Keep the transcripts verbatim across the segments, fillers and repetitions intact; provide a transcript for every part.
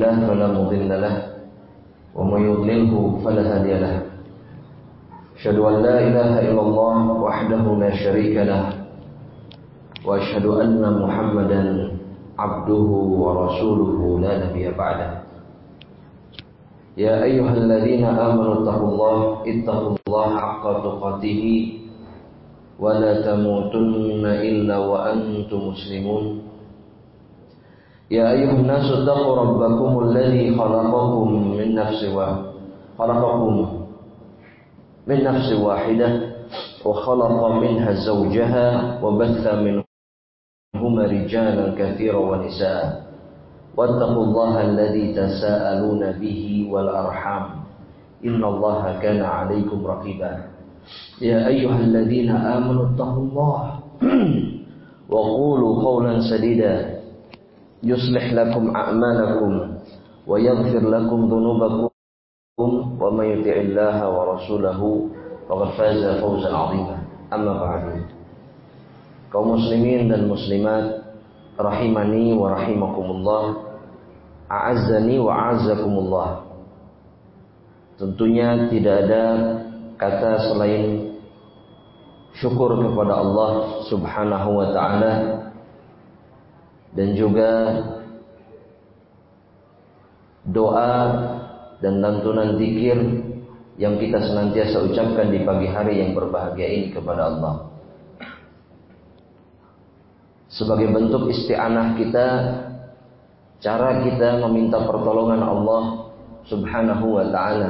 الله فلا مضل له ومن يضلله فلا هادي له أشهد أن لا إله إلا الله وحده لا شريك له وأشهد أن محمدا عبده ورسوله لا نبي بعده يا أيها الذين آمنوا اتقوا الله اتقوا الله حق تقاته ولا تموتن إلا وأنتم مسلمون يا أيها الناس اتقوا ربكم الذي خلقكم من نفس خلقكم من نفس واحدة وخلق منها زوجها وبث منهما رجالا كثيرا ونساء واتقوا الله الذي تساءلون به والأرحام إن الله كان عليكم رقيبا يا أيها الذين آمنوا اتقوا الله وقولوا قولا سديدا يصلح لكم أعمالكم ويغفر لكم ذنوبكم ومن يطع الله ورسوله فقد فاز فوزا عظيما أما بعد kaum muslimin dan muslimat rahimani wa rahimakumullah, a'azzani wa a'azzakumullah. Tentunya tidak ada kata selain syukur kepada Allah Subhanahu wa ta'ala, dan juga doa dan lantunan zikir yang kita senantiasa ucapkan di pagi hari yang berbahagia ini kepada Allah, sebagai bentuk isti'anah kita, cara kita meminta pertolongan Allah Subhanahu wa ta'ala.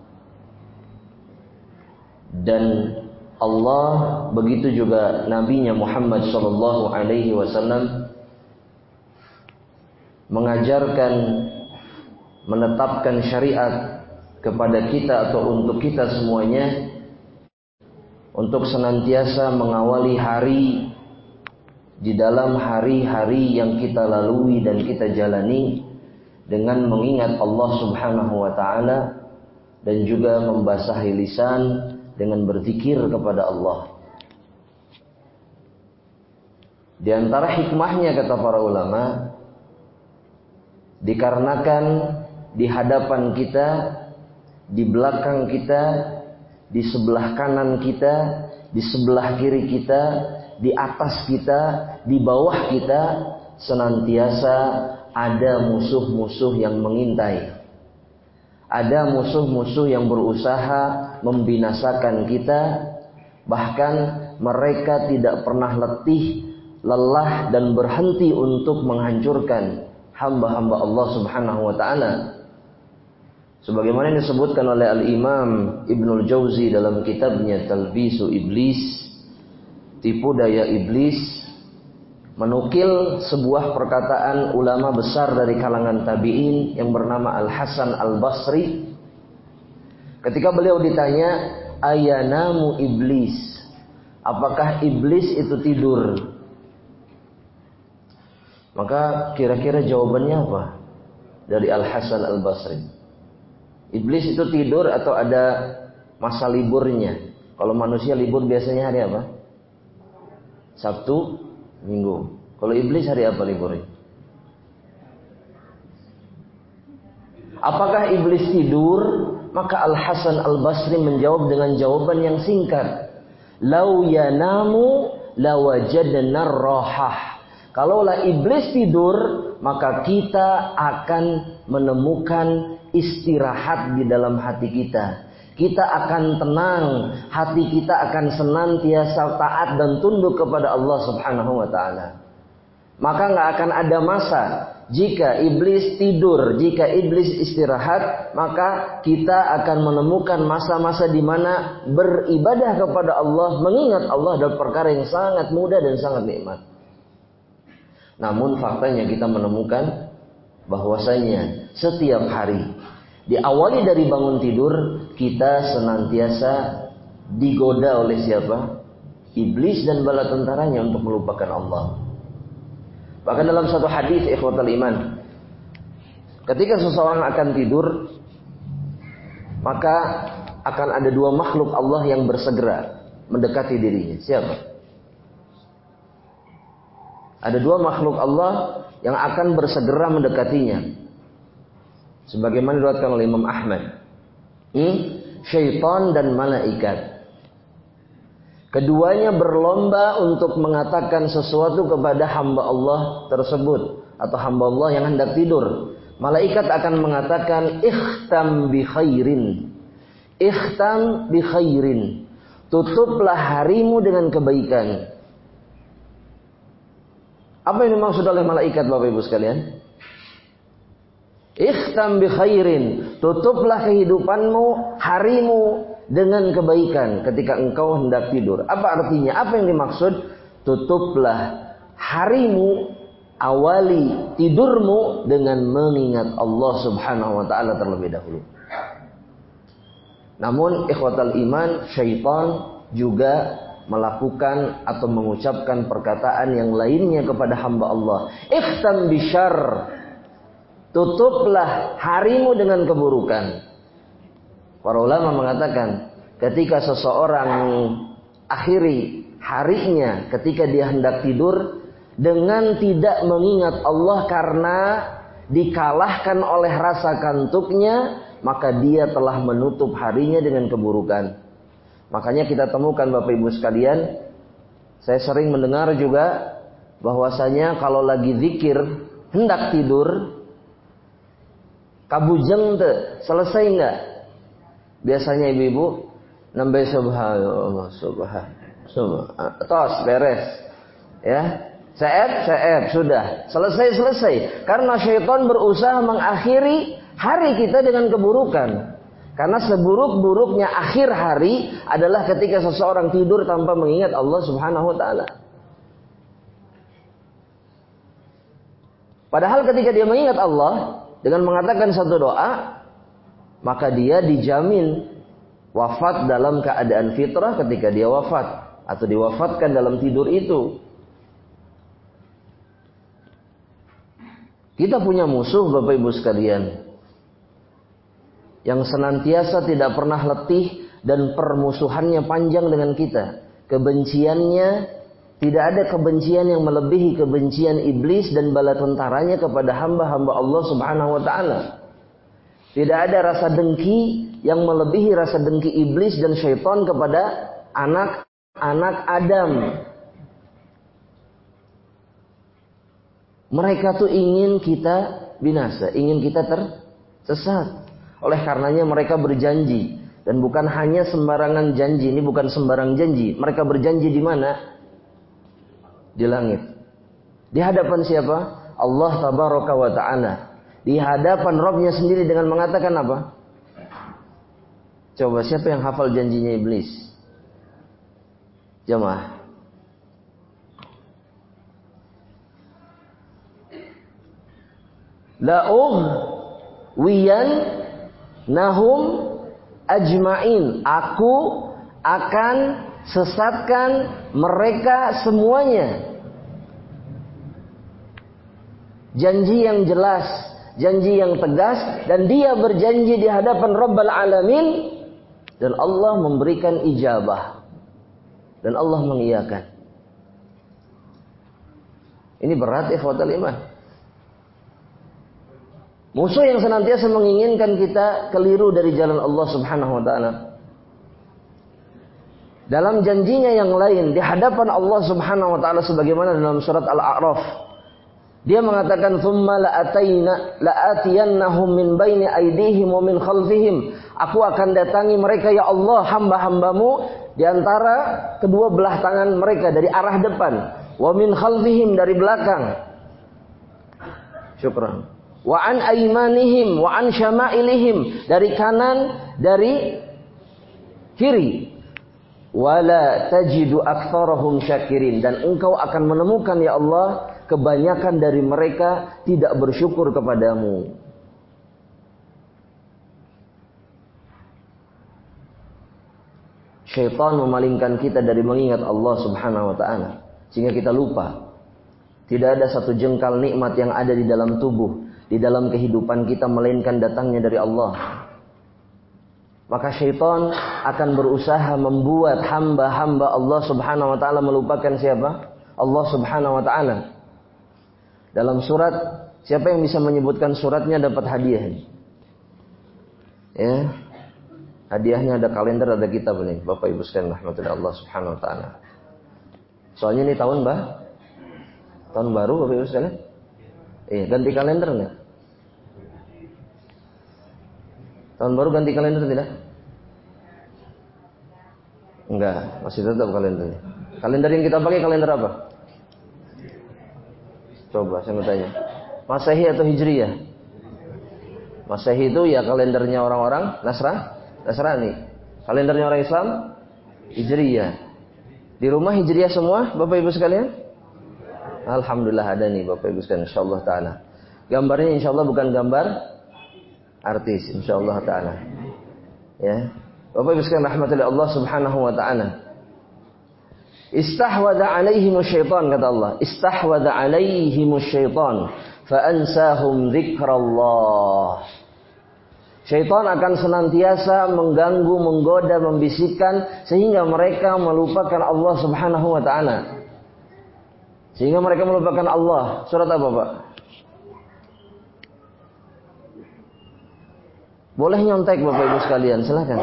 Dan Allah, begitu juga Nabi-Nya Muhammad sallallahu alaihi wasallam mengajarkan, menetapkan syariat kepada kita atau untuk kita semuanya, untuk senantiasa mengawali hari di dalam hari-hari yang kita lalui dan kita jalani dengan mengingat Allah Subhanahu wa ta'ala, dan juga membasahi lisan dengan berzikir kepada Allah. Di antara hikmahnya, kata para ulama, dikarenakan di hadapan kita, di belakang kita, di sebelah kanan kita, di sebelah kiri kita, di atas kita, di bawah kita, senantiasa ada musuh-musuh yang mengintai. Ada musuh-musuh yang berusaha membinasakan kita. Bahkan mereka tidak pernah letih, lelah, dan berhenti untuk menghancurkan hamba-hamba Allah Subhanahu wa ta'ala. Sebagaimana yang disebutkan oleh Al-Imam Ibnul Jauzi dalam kitabnya Talbisu Iblis, tipu daya iblis, menukil sebuah perkataan ulama besar dari kalangan tabi'in yang bernama Al-Hasan Al-Basri. Ketika beliau ditanya, ayanamu iblis, apakah iblis itu tidur? Maka kira-kira jawabannya apa dari Al-Hasan Al-Basri? Iblis itu tidur atau ada masa liburnya? Kalau manusia libur biasanya hari apa? Sabtu, Minggu. Kalau iblis hari apa liburnya? Apakah iblis tidur? Maka Al-Hasan Al-Basri menjawab dengan jawaban yang singkat. Lau yanamu lawajadna rahah. Kalaulah iblis tidur, maka kita akan menemukan istirahat di dalam hati kita. Kita akan tenang, hati kita akan senantiasa taat dan tunduk kepada Allah Subhanahu wa ta'ala. Maka nggak akan ada masa jika iblis tidur, jika iblis istirahat, maka kita akan menemukan masa-masa di mana beribadah kepada Allah, mengingat Allah adalah perkara yang sangat mudah dan sangat nikmat. Namun faktanya kita menemukan bahwasanya setiap hari diawali dari bangun tidur, kita senantiasa digoda oleh siapa? Iblis dan bala tentaranya untuk melupakan Allah. Bahkan dalam satu hadis ikhwatal iman, ketika seseorang akan tidur, maka akan ada dua makhluk Allah yang bersegera mendekati dirinya. Siapa? Ada dua makhluk Allah yang akan bersegera mendekatinya. Sebagaimana diriwayatkan oleh Imam Ahmad. Hmm? Syaitan dan malaikat. Keduanya berlomba untuk mengatakan sesuatu kepada hamba Allah tersebut atau hamba Allah yang hendak tidur. Malaikat akan mengatakan ikhtam bi khairin. Ikhtam bi khairin. Tutuplah harimu dengan kebaikan. Apa yang dimaksud oleh malaikat Bapak Ibu sekalian? Ikhtam bi khairin. Tutuplah kehidupanmu, harimu dengan kebaikan ketika engkau hendak tidur. Apa artinya? Apa yang dimaksud? Tutuplah harimu, awali tidurmu dengan mengingat Allah Subhanahu wa taala terlebih dahulu. Namun ikhwatal iman, syaitan juga melakukan atau mengucapkan perkataan yang lainnya kepada hamba Allah. Ikhtam bisyarr. Tutuplah harimu dengan keburukan. Para ulama mengatakan ketika seseorang akhiri harinya ketika dia hendak tidur dengan tidak mengingat Allah karena dikalahkan oleh rasa kantuknya, maka dia telah menutup harinya dengan keburukan. Makanya kita temukan Bapak Ibu sekalian, saya sering mendengar juga bahwasanya kalau lagi zikir hendak tidur, kabujeng teh selesai enggak? Biasanya ibu-ibu nambah subhanallah subhan subhan tos beres ya. Seep, seep, sudah. Selesai-selesai. Karena syaitan berusaha mengakhiri hari kita dengan keburukan. Karena seburuk-buruknya akhir hari adalah ketika seseorang tidur tanpa mengingat Allah Subhanahu wa taala. Padahal ketika dia mengingat Allah dengan mengatakan satu doa, maka dia dijamin wafat dalam keadaan fitrah ketika dia wafat atau diwafatkan dalam tidur itu. Kita punya musuh Bapak Ibu sekalian yang senantiasa tidak pernah letih dan permusuhannya panjang dengan kita. Kebenciannya, tidak ada kebencian yang melebihi kebencian iblis dan bala tentaranya kepada hamba-hamba Allah Subhanahu wa taala. Tidak ada rasa dengki yang melebihi rasa dengki iblis dan syaitan kepada anak-anak Adam. Mereka tuh ingin kita binasa, ingin kita tersesat. Oleh karenanya mereka berjanji. Dan bukan hanya sembarangan janji, ini bukan sembarang janji. Mereka berjanji di mana? Di langit. Di hadapan siapa? Allah Tabaraka wa Ta'ala. Di hadapan Rabbnya sendiri dengan mengatakan apa? Coba siapa yang hafal janjinya iblis? Jemaah. La'uh wiyan nahum ajma'in. Aku akan sesatkan mereka semuanya. Janji yang jelas, janji yang tegas, dan dia berjanji di hadapan Rabbal Alamin, dan Allah memberikan ijabah, dan Allah mengiyakan. Ini berat ikhwatal iman. Musuh yang senantiasa menginginkan kita keliru dari jalan Allah Subhanahu wa taala. Dalam janjinya yang lain di hadapan Allah Subhanahu wa taala sebagaimana dalam surat Al-A'raf, dia mengatakan tsumma la'atayna la'atiyannahum min baini aydihim wa min khalfihim. Aku akan datangi mereka ya Allah, hamba-hambamu di antara kedua belah tangan mereka dari arah depan, wa min khalfihim dari belakang. Syukran. Wa an aymanihim wa an syama'ilihim, dari kanan, dari kiri. Wala tajidu aktsarahum syakirin, dan engkau akan menemukan ya Allah kebanyakan dari mereka tidak bersyukur kepadamu. Syaitan memalingkan kita dari mengingat Allah Subhanahu wa taala sehingga kita lupa. Tidak ada satu jengkal nikmat yang ada di dalam tubuh, di dalam kehidupan kita, melainkan datangnya dari Allah. Maka syaitan akan berusaha membuat hamba-hamba Allah Subhanahu wa taala melupakan siapa? Allah Subhanahu wa taala. Dalam surat, siapa yang bisa menyebutkan suratnya dapat hadiah. Ya. Hadiahnya ada kalender, ada kitab nih, Bapak Ibu sekalian rahmatullah Allah Subhanahu wa taala. Soalnya ini tahun bah tahun baru Bapak Ibu sekalian. Eh, ganti kalender enggak? Tahun baru ganti kalender tidak? Enggak, masih tetap kalender. Kalender yang kita pakai kalender apa? Coba saya mau tanya. Masehi atau Hijriyah? Masehi itu ya kalendernya orang-orang Nasrani. Nasrani. Kalendernya orang Islam Hijriyah. Di rumah Hijriyah semua Bapak Ibu sekalian? Alhamdulillah ada nih Bapak Ibu sekalian, insyaallah taala. Gambarnya insyaallah bukan gambar artis, insyaallah taala. Ya. Bapak Ibu sekalian rahmatullahi Allah Subhanahu wa taala. Istahwadha alaihimus syaitan, kata Allah. Istahwadha alaihimus syaitan fa ansahum dzikrallah. Syaitan akan senantiasa mengganggu, menggoda, membisikkan sehingga mereka melupakan Allah Subhanahu wa taala. Sehingga mereka melupakan Allah. Surat apa, Pak? Boleh nyontek Bapak Ibu sekalian, silakan.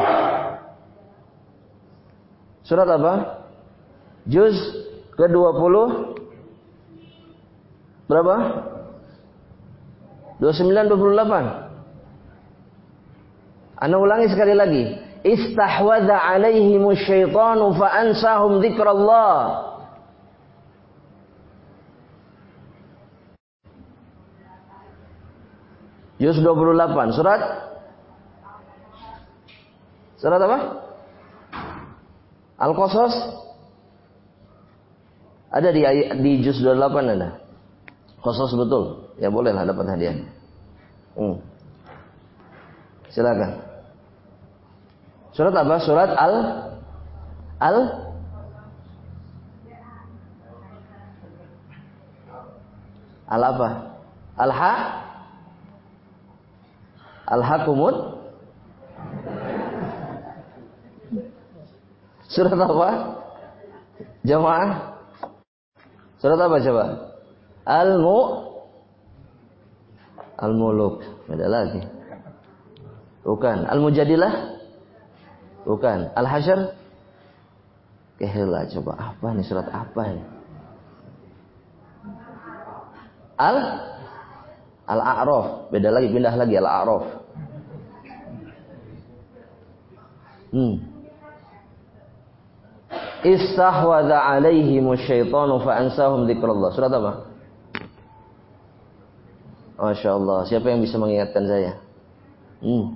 Surat apa? Juz ke dua puluh berapa? dua puluh sembilan dua puluh delapan. Ana ulangi sekali lagi. Istahwadha alaihimus syaitanu fa ansahum dzikrallah. Juz dua puluh delapan, surat Surat apa? Al-Qasas. Ada di di juz dua puluh delapan ada. Qasas betul. Ya bolehlah dapat hadiah. Hmm. Silakan. Surat apa? Surat Al Al Al apa? Al-Ha Al-Hakumut. Surat apa? Jamaah. Surat apa coba? Al-Mu Al-Muluk. Beda lagi. Bukan. Al-Mujadilah? Bukan. Al-Hasyr? Kehela, coba apa nih, surat apa ini? Al Al-A'raf. Beda lagi, pindah lagi Al-A'raf. Hmm. Istahwadha alaihimus syaitanu fa ansahum dzikrallah. Surat apa? Masya Allah. Siapa yang bisa mengingatkan saya? Hmm.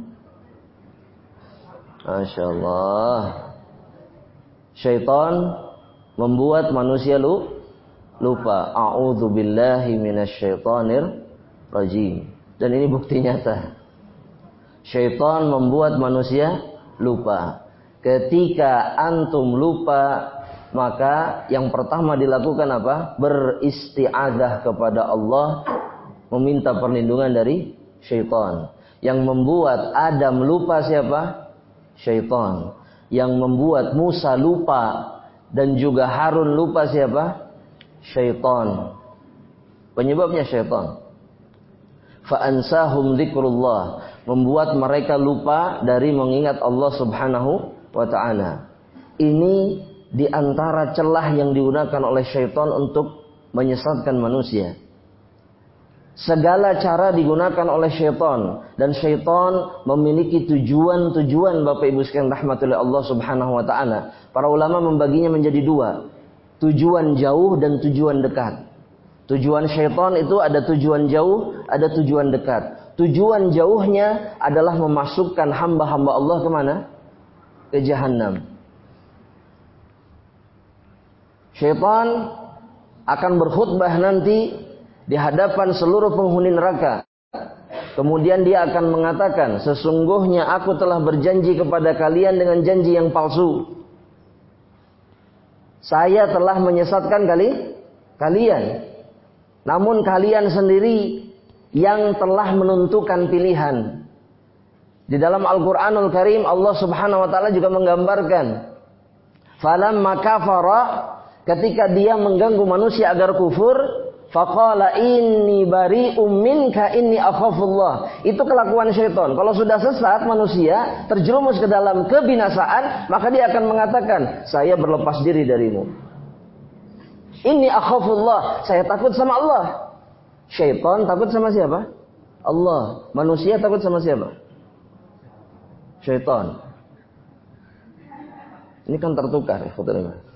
Masya Allah. Syaitan membuat manusia lu lupa. A'udzu billahi minasyaitonir rajim. Dan ini bukti nyata. Syaitan membuat manusia lupa. Ketika antum lupa, maka yang pertama dilakukan apa? Beristi'adzah kepada Allah, meminta perlindungan dari syaitan. Yang membuat Adam lupa siapa? Syaitan. Yang membuat Musa lupa dan juga Harun lupa siapa? Syaitan. Penyebabnya syaitan. Fa'ansahum dzikrullah. Membuat mereka lupa dari mengingat Allah Subhanahu wa ta'ala. Ini diantara celah yang digunakan oleh syaitan untuk menyesatkan manusia. Segala cara digunakan oleh syaitan, dan syaitan memiliki tujuan-tujuan Bapak Ibu sekalian rahmatullahi Allah Subhanahu wa taala. Para ulama membaginya menjadi dua, tujuan jauh dan tujuan dekat. Tujuan syaitan itu ada tujuan jauh, ada tujuan dekat. Tujuan jauhnya adalah memasukkan hamba-hamba Allah kemana? Ke Jahannam. Syaitan akan berkhutbah nanti di hadapan seluruh penghuni neraka. Kemudian dia akan mengatakan, sesungguhnya aku telah berjanji kepada kalian dengan janji yang palsu. Saya telah menyesatkan kali kalian. Namun kalian sendiri yang telah menentukan pilihan. Di dalam Al-Quranul Karim Allah Subhanahu wa ta'ala juga menggambarkan, falamma kafara, ketika dia mengganggu manusia agar kufur, Faqala inni bari'um minka inni akhafullah. Itu kelakuan syaitan. Kalau sudah sesat manusia terjerumus ke dalam kebinasaan, maka dia akan mengatakan, saya berlepas diri darimu. Inni akhafullah, saya takut sama Allah. Syaitan takut sama siapa? Allah. Manusia takut sama siapa? Syaitan. Ini kan tertukar ya, saudara.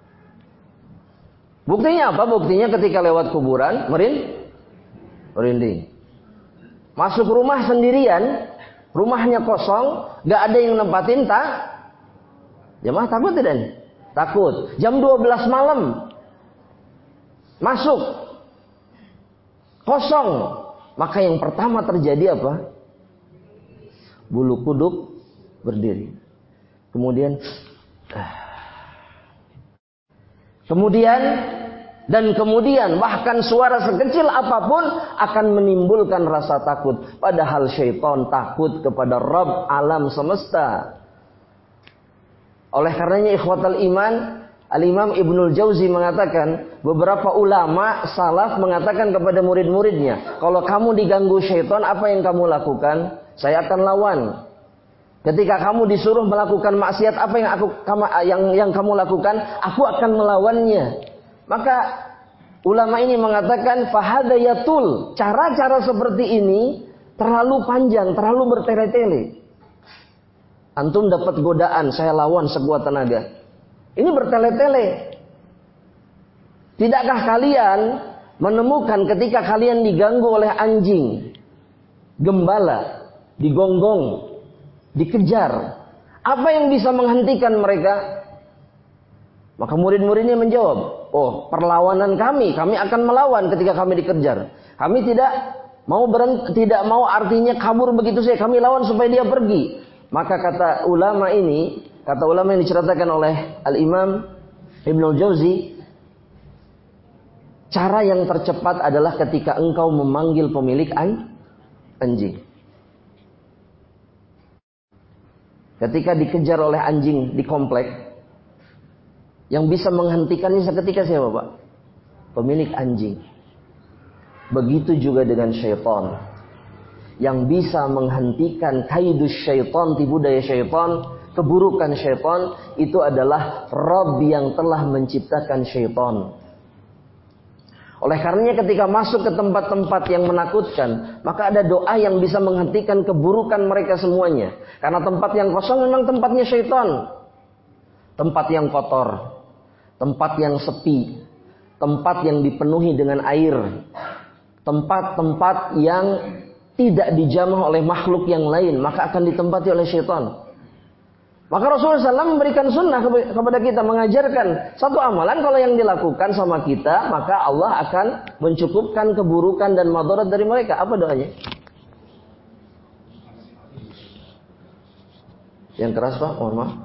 Buktinya apa? Buktinya ketika lewat kuburan, merin, merinding. Masuk rumah sendirian, rumahnya kosong, gak ada yang nempatin, tak? Jemaah takut tidak? Takut. Jam dua belas malam, masuk, kosong. Maka yang pertama terjadi apa? Bulu kuduk berdiri. Kemudian, kemudian, dan kemudian bahkan suara sekecil apapun akan menimbulkan rasa takut. Padahal syaitan takut kepada Rabb alam semesta. Oleh karenanya ikhwatal iman, Al-Imam Ibnul Jauzi mengatakan, beberapa ulama salaf mengatakan kepada murid-muridnya, kalau kamu diganggu syaitan, apa yang kamu lakukan? Saya akan lawan. Ketika kamu disuruh melakukan maksiat, apa yang aku yang yang kamu lakukan? Aku akan melawannya. Maka ulama ini mengatakan fahadayatul. Cara-cara seperti ini terlalu panjang, terlalu bertele-tele. Antum dapat godaan, saya lawan sekuat tenaga. Ini bertele-tele. Tidakkah kalian menemukan ketika kalian diganggu oleh anjing, gembala, digonggong, dikejar, apa yang bisa menghentikan mereka? Maka murid-muridnya menjawab, oh perlawanan kami, kami akan melawan ketika kami dikejar. Kami tidak mau berhenti, tidak mau artinya kabur begitu saja, kami lawan supaya dia pergi. Maka kata ulama ini, kata ulama yang diceritakan oleh Al-Imam Ibnul Jauzi, cara yang tercepat adalah ketika engkau memanggil pemilik anjing. Ketika dikejar oleh anjing di komplek, yang bisa menghentikannya seketika siapa, Pak? Pemilik anjing. Begitu juga dengan syaitan. Yang bisa menghentikan kaidus syaitan, tipu daya syaitan, keburukan syaitan, itu adalah Rabb yang telah menciptakan syaitan. Oleh karenanya ketika masuk ke tempat-tempat yang menakutkan, maka ada doa yang bisa menghentikan keburukan mereka semuanya. Karena tempat yang kosong memang tempatnya syaitan. Tempat yang kotor, tempat yang sepi, tempat yang dipenuhi dengan air, tempat-tempat yang tidak dijamah oleh makhluk yang lain, maka akan ditempati oleh syaitan. Maka Rasulullah shallallahu alaihi wasallam memberikan sunnah kepada kita, mengajarkan satu amalan kalau yang dilakukan sama kita, maka Allah akan mencukupkan keburukan dan madarat dari mereka. Apa doanya? Yang keras Pak, mohon maaf.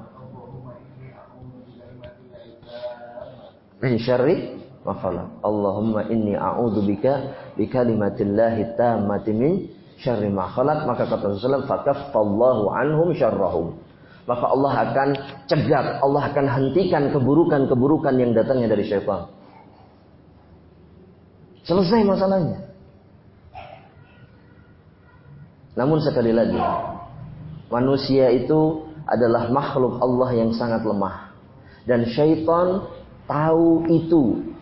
Min syarri ma khalaq. Allahumma inni a'udzubika bikalimatillahi tammati min syarri ma khalaq. Maka kata Rasulullah, fakaffallahu anhum syarrahum. Maka Allah akan cegat, Allah akan hentikan keburukan-keburukan yang datangnya dari syaitan. Selesai masalahnya. Namun sekali lagi, manusia itu adalah makhluk Allah yang sangat lemah. Dan syaitan tahu itu.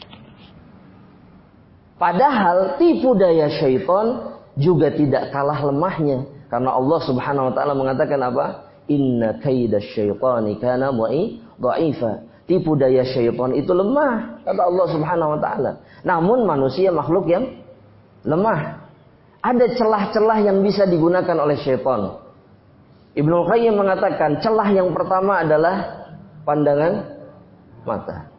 Padahal tipu daya syaitan juga tidak kalah lemahnya. Karena Allah subhanahu wa ta'ala mengatakan apa? Inna kaida syaitani kana dha'ifa. Tipu daya syaitan itu lemah, kata Allah subhanahu wa ta'ala. Namun manusia makhluk yang lemah. Ada celah-celah yang bisa digunakan oleh syaitan. Ibnu Qayyim mengatakan celah yang pertama adalah pandangan mata.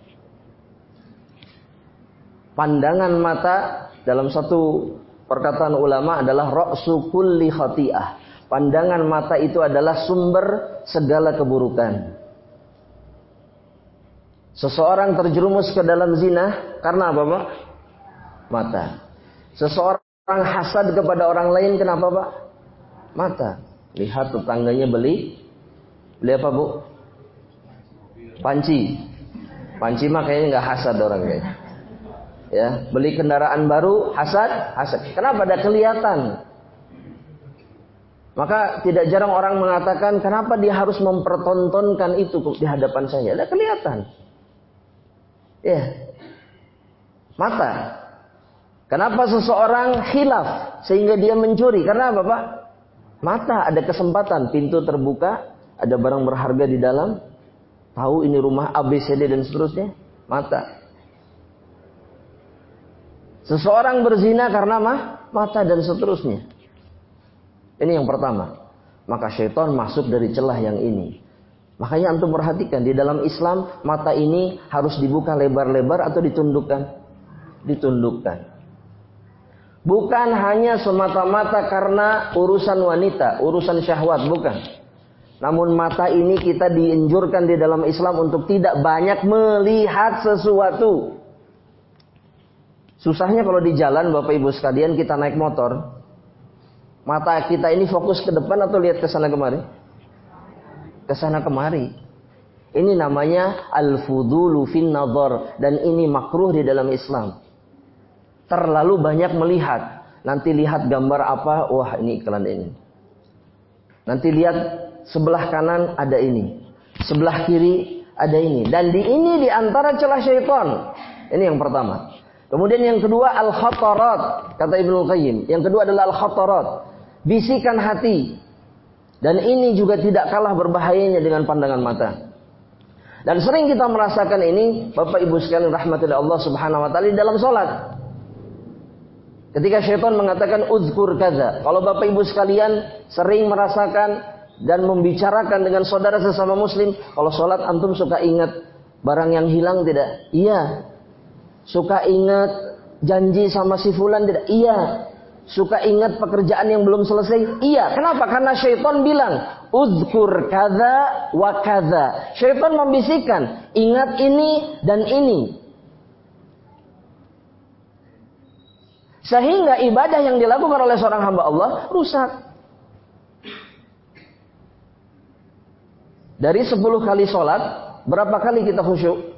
Pandangan mata dalam satu perkataan ulama adalah ra'su kulli khati'ah. Pandangan mata itu adalah sumber segala keburukan. Seseorang terjerumus ke dalam zina karena apa, Pak? Mata. Seseorang hasad kepada orang lain kenapa, Pak? Mata. Lihat tetangganya beli beli apa, Bu? Panci. Panci mah kayaknya nggak hasad orang kayaknya. Ya, beli kendaraan baru, hasad, hasad. Kenapa? Ada kelihatan. Maka tidak jarang orang mengatakan, kenapa dia harus mempertontonkan itu di hadapan saya? Ada kelihatan. Ya. Mata. Kenapa seseorang khilaf sehingga dia mencuri? Karena apa, Pak? Mata, ada kesempatan, pintu terbuka, ada barang berharga di dalam. Tahu ini rumah A B C D dan seterusnya. Mata. Seseorang berzina karena mah, mata dan seterusnya. Ini yang pertama. Maka syaitan masuk dari celah yang ini. Makanya antum perhatikan di dalam Islam mata ini harus dibuka lebar-lebar atau ditundukkan? Ditundukkan. Bukan hanya semata-mata karena urusan wanita, urusan syahwat, bukan. Namun mata ini kita dianjurkan di dalam Islam untuk tidak banyak melihat sesuatu. Susahnya kalau di jalan Bapak Ibu sekalian kita naik motor, mata kita ini fokus ke depan atau lihat ke sana kemari? Ke sana kemari. Ini namanya al-fudulu fin nadhar, dan ini makruh di dalam Islam. Terlalu banyak melihat. Nanti lihat gambar apa, wah ini iklan ini. Nanti lihat sebelah kanan ada ini, sebelah kiri ada ini, dan di ini di antara celah syaitan. Ini yang pertama. Kemudian yang kedua al-khatarat, kata Ibnu Qayyim. Yang kedua adalah al-khatarat, bisikan hati. Dan ini juga tidak kalah berbahayanya dengan pandangan mata. Dan sering kita merasakan ini, Bapak Ibu sekalian rahmatillah Allah Subhanahu wa taala, dalam salat. Ketika syaitan mengatakan uzkur kaza. Kalau Bapak Ibu sekalian sering merasakan dan membicarakan dengan saudara sesama muslim, kalau salat antum suka ingat barang yang hilang tidak? Iya. Suka ingat janji sama si fulan tidak? Iya. Suka ingat pekerjaan yang belum selesai? Iya. Kenapa? Karena syaitan bilang uzkur kadza wa kadza. Syaitan membisikkan, ingat ini dan ini. Sehingga ibadah yang dilakukan oleh seorang hamba Allah rusak. Dari sepuluh kali sholat, berapa kali kita khusyuk?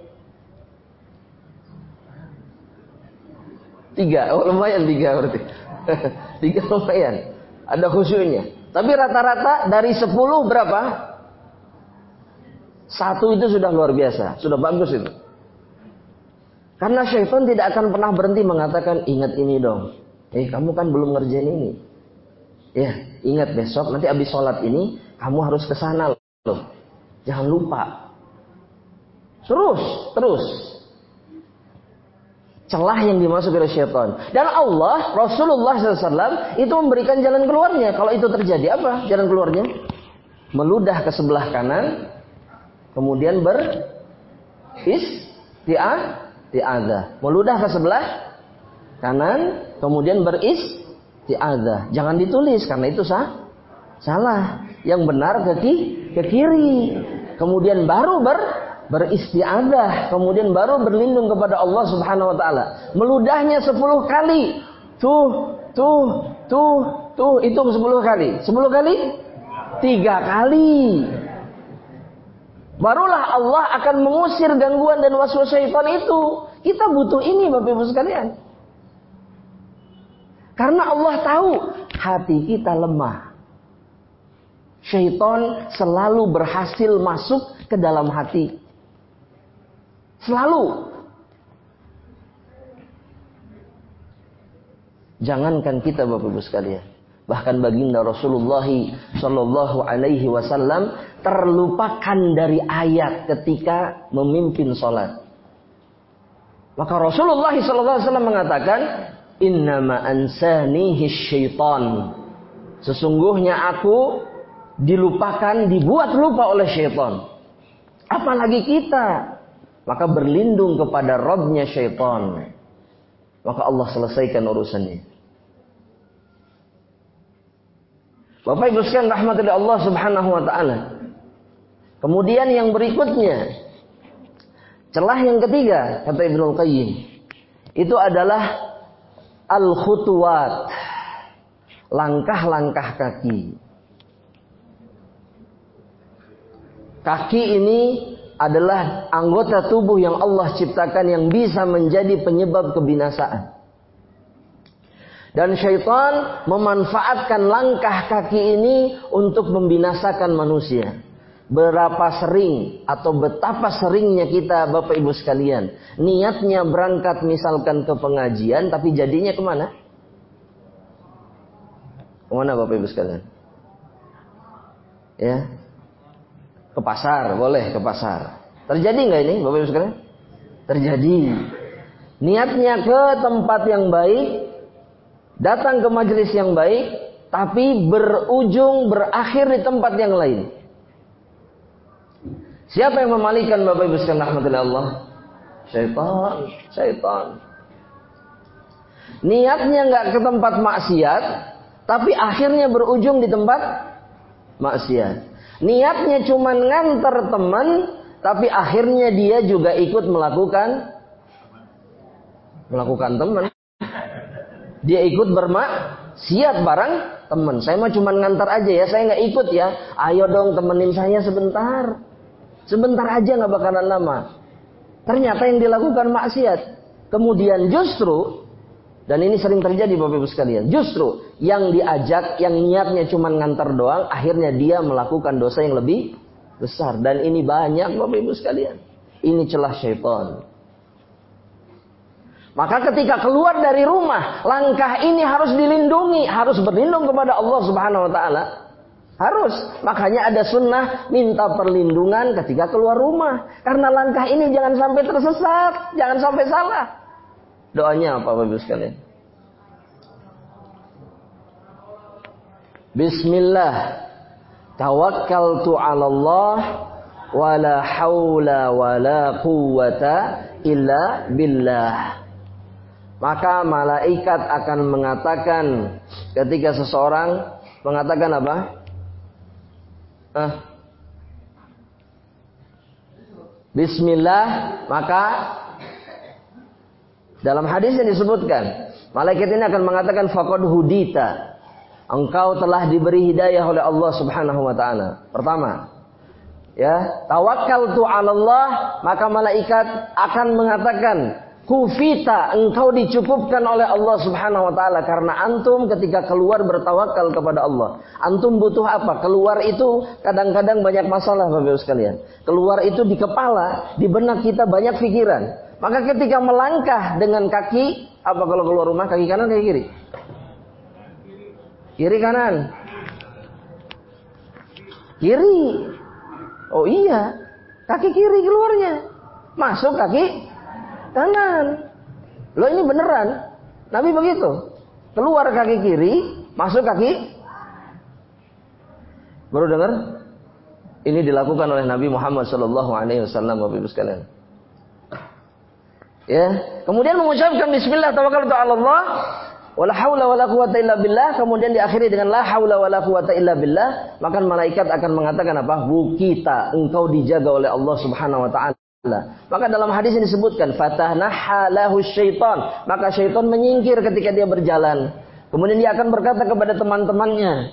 Tiga, oh lumayan tiga berarti. Tiga lumayan. Ada khusyuknya. Tapi rata-rata dari sepuluh berapa? Satu itu sudah luar biasa. Sudah bagus itu. Karena syaitan tidak akan pernah berhenti mengatakan, ingat ini dong. Eh kamu kan belum ngerjain ini. Ya, ingat besok nanti habis sholat ini, kamu harus ke sana loh. Jangan lupa. Terus, terus. Celah yang dimasuk oleh syaitan. Dan Allah, Rasulullah shallallahu alaihi wasallam itu memberikan jalan keluarnya. Kalau itu terjadi apa jalan keluarnya? Meludah ke sebelah kanan, kemudian ber isti'adzah. Meludah ke sebelah kanan, kemudian beristi'adzah. Jangan ditulis karena itu sah, salah. Yang benar ke, ke kiri. Kemudian baru ber beristi'adzah, kemudian baru berlindung kepada Allah Subhanahu wa taala. Meludahnya sepuluh kali. Tuh, tuh, tuh, tuh, hitung sepuluh kali. sepuluh kali? tiga kali. Barulah Allah akan mengusir gangguan dan waswas syaitan itu. Kita butuh ini Bapak Ibu sekalian. Karena Allah tahu hati kita lemah. Syaitan selalu berhasil masuk ke dalam hati. Selalu. Jangankan kita Bapak Ibu sekalian, bahkan baginda Rasulullah Shallallahu Alaihi Wasallam terlupakan dari ayat ketika memimpin sholat. Maka Rasulullah Shallallahu Alaihi Wasallam mengatakan, Innama ansanihi syaitan. Sesungguhnya aku dilupakan, dibuat lupa oleh syaitan. Apalagi kita. Maka berlindung kepada Rabbnya syaitan. Maka Allah selesaikan urusannya. Bapak Ibu sekalian rahmatullahi Allah Subhanahu wa taala. Kemudian yang berikutnya, celah yang ketiga kata Ibnu Qayyim, itu adalah al-khutuwat, langkah-langkah kaki. Kaki ini adalah anggota tubuh yang Allah ciptakan yang bisa menjadi penyebab kebinasaan. Dan syaitan memanfaatkan langkah kaki ini untuk membinasakan manusia. Berapa sering atau betapa seringnya kita Bapak Ibu sekalian, niatnya berangkat misalkan ke pengajian, tapi jadinya kemana? Kemana Bapak Ibu sekalian? Ya, ke pasar, boleh ke pasar. Terjadi nggak ini Bapak Ibu sekalian? Terjadi. Niatnya ke tempat yang baik, datang ke majelis yang baik, tapi berujung berakhir di tempat yang lain. Siapa yang memalikan Bapak Ibu sekalian rahmatullahi Allah? Syaitan, syaitan. Niatnya nggak ke tempat maksiat, tapi akhirnya berujung di tempat maksiat. Niatnya cuma nganter teman, tapi akhirnya dia juga ikut melakukan melakukan teman. Dia ikut bermaksiat bareng teman. Saya mah cuma ngantar aja ya, saya nggak ikut ya. Ayo dong temenin saya sebentar. Sebentar aja nggak bakalan lama. Ternyata yang dilakukan maksiat. Kemudian justru, dan ini sering terjadi Bapak Ibu sekalian, justru yang diajak, yang niatnya cuma ngantar doang, akhirnya dia melakukan dosa yang lebih besar. Dan ini banyak Bapak Ibu sekalian. Ini celah syaitan. Maka ketika keluar dari rumah, langkah ini harus dilindungi, harus berlindung kepada Allah Subhanahu wa taala. Harus. Makanya ada sunnah minta perlindungan ketika keluar rumah. Karena langkah ini jangan sampai tersesat, jangan sampai salah. Doanya apa Bapak Ibu sekalian? Bismillah. Tawakkaltu 'ala Allah wala haula wala quwwata illa billah. Maka malaikat akan mengatakan ketika seseorang mengatakan apa? Ah. Bismillah, maka dalam hadis yang disebutkan, malaikat ini akan mengatakan faqad hudita. Engkau telah diberi hidayah oleh Allah Subhanahu wa taala. Pertama, ya, tawakkaltu 'ala Allah, maka malaikat akan mengatakan kufita, engkau dicukupkan oleh Allah Subhanahu wa taala karena antum ketika keluar bertawakal kepada Allah. Antum butuh apa? Keluar itu kadang-kadang banyak masalah Bapak Ibu sekalian. Keluar itu di kepala, di benak kita banyak pikiran. Maka ketika melangkah dengan kaki, apa kalau keluar rumah kaki kanan kaki kiri? Kiri kanan. Kiri. Oh iya, kaki kiri keluarnya. Masuk kaki kanan. Loh ini beneran. Nabi begitu. Keluar kaki kiri, masuk kaki. Baru dengar? Ini dilakukan oleh Nabi Muhammad sallallahu alaihi wasallam Bapak Ibu sekalian. Ya, kemudian mengucapkan bismillah tawakkaltu 'ala Allah wala haula wala quwwata illa billah, kemudian diakhiri dengan la haula wala quwwata illa billah, maka malaikat akan mengatakan apa? Wukita, engkau dijaga oleh Allah Subhanahu wa taala. Maka dalam hadis ini disebutkan fatahnaha lahu syaitan, maka syaitan menyingkir ketika dia berjalan. Kemudian dia akan berkata kepada teman-temannya,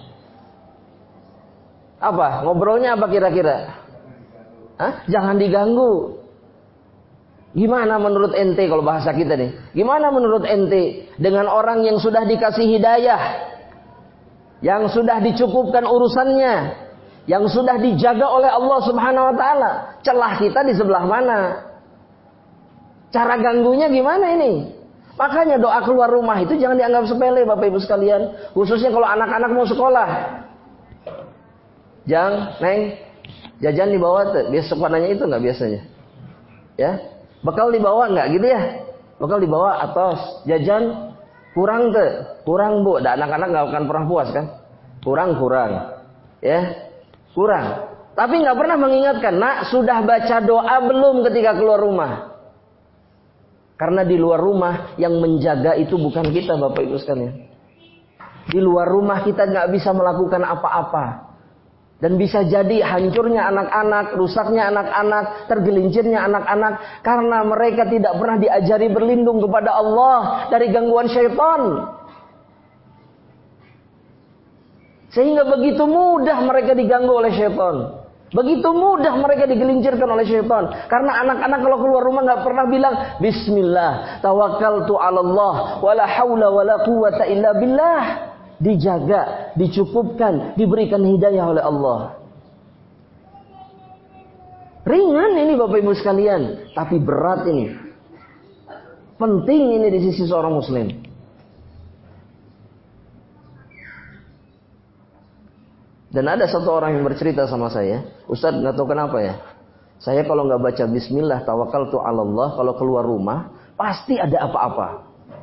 apa? Ngobrolnya apa kira-kira? Hah? Jangan diganggu. Gimana menurut ente kalau bahasa kita nih? Gimana menurut ente dengan orang yang sudah dikasih hidayah, yang sudah dicukupkan urusannya, yang sudah dijaga oleh Allah Subhanahu wa taala? Celah kita di sebelah mana? Cara ganggunya gimana ini? Makanya doa keluar rumah itu jangan dianggap sepele Bapak Ibu sekalian, khususnya kalau anak-anak mau sekolah. Jang, Neng, jajan dibawa tuh. Biasa nanya itu enggak biasanya? Ya. Bekal dibawa enggak gitu ya? Bekal dibawa atas, jajan kurang tuh. Kurang Bu, dan anak-anak enggak akan pernah puas kan? Kurang-kurang. Ya. Kurang. Tapi nggak pernah mengingatkan, nak sudah baca doa belum ketika keluar rumah? Karena di luar rumah yang menjaga itu bukan kita Bapak Ibu sekalian. Di luar rumah kita nggak bisa melakukan apa-apa. Dan bisa jadi hancurnya anak-anak, rusaknya anak-anak, tergelincirnya anak-anak. Karena mereka tidak pernah diajari berlindung kepada Allah dari gangguan syaitan. Sehingga begitu mudah mereka diganggu oleh syaitan. Begitu mudah mereka digelincirkan oleh syaitan. Karena anak-anak kalau keluar rumah nggak pernah bilang Bismillah, tawakkaltu 'alallah, wala haula wala quwwata illa billah. Dijaga, dicukupkan, diberikan hidayah oleh Allah. Ringan ini Bapak Ibu sekalian, tapi berat ini. Penting ini di sisi seorang muslim. Dan ada satu orang yang bercerita sama saya, Ustadz nggak tahu kenapa ya, saya kalau nggak baca Bismillah tawakkaltu 'alallah, kalau keluar rumah pasti ada apa-apa.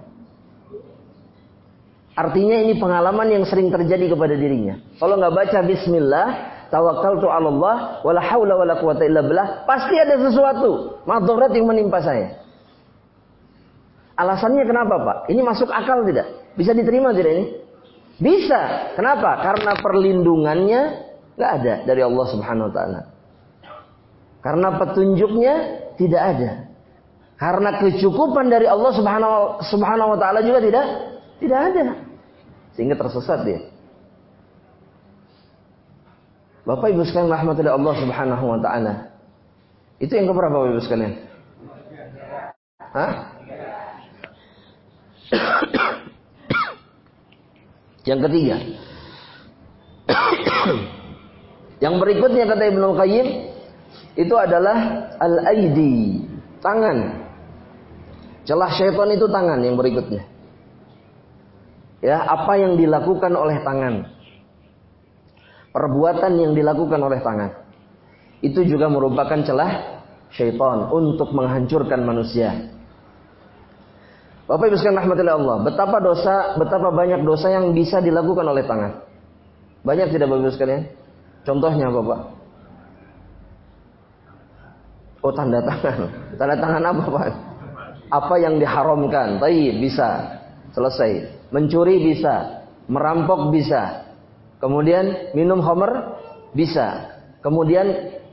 Artinya ini pengalaman yang sering terjadi kepada dirinya. Kalau nggak baca Bismillah tawakkaltu 'alallah, wala haula wala quwwata illa billah, pasti ada sesuatu madharat yang menimpa saya. Alasannya kenapa Pak? Ini masuk akal tidak? Bisa diterima tidak ini? Bisa. Kenapa? Karena perlindungannya nggak ada dari Allah Subhanahu Wa Taala. Karena petunjuknya tidak ada. Karena kecukupan dari Allah Subhanahu Subhanahu Wa Taala juga tidak tidak ada. Sehingga tersesat dia. Bapak Ibu sekalian rahmatullahi Allah Subhanahu Wa Taala. Itu yang keberapa Bapak Ibu sekalian? Hah? Yang ketiga. Yang berikutnya kata Ibnu Qayyim itu adalah al-aidi, tangan. Celah syaitan itu tangan yang berikutnya. Ya, apa yang dilakukan oleh tangan. Perbuatan yang dilakukan oleh tangan. Itu juga merupakan celah syaitan untuk menghancurkan manusia. Bapak Ibu sekalian rahmatullahi Allah, betapa dosa, betapa banyak dosa yang bisa dilakukan oleh tangan. Banyak tidak Bapak Ibu sekalian? Contohnya apa Pak? Oh, tanda tangan. Tanda tangan apa Pak? Apa yang diharamkan? Taib, bisa. Selesai. Mencuri bisa. Merampok bisa. Kemudian minum khamr bisa. Kemudian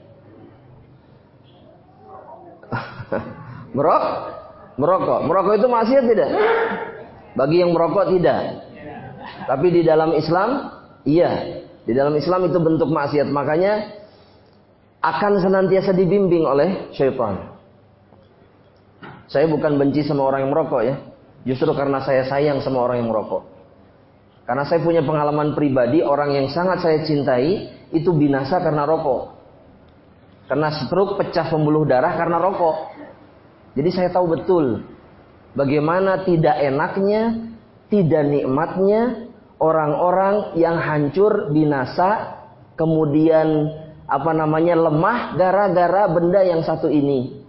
merokok. Merokok, merokok itu maksiat tidak? Bagi yang merokok tidak. Tapi di dalam Islam, iya. Di dalam Islam itu bentuk maksiat. Makanya akan senantiasa dibimbing oleh syaitan. Saya bukan benci sama orang yang merokok ya. Justru karena saya sayang sama orang yang merokok. Karena saya punya pengalaman pribadi, orang yang sangat saya cintai itu binasa karena rokok. Karena stroke, pecah pembuluh darah karena rokok. Jadi saya tahu betul bagaimana tidak enaknya, tidak nikmatnya orang-orang yang hancur, binasa, kemudian apa namanya lemah gara-gara benda yang satu ini.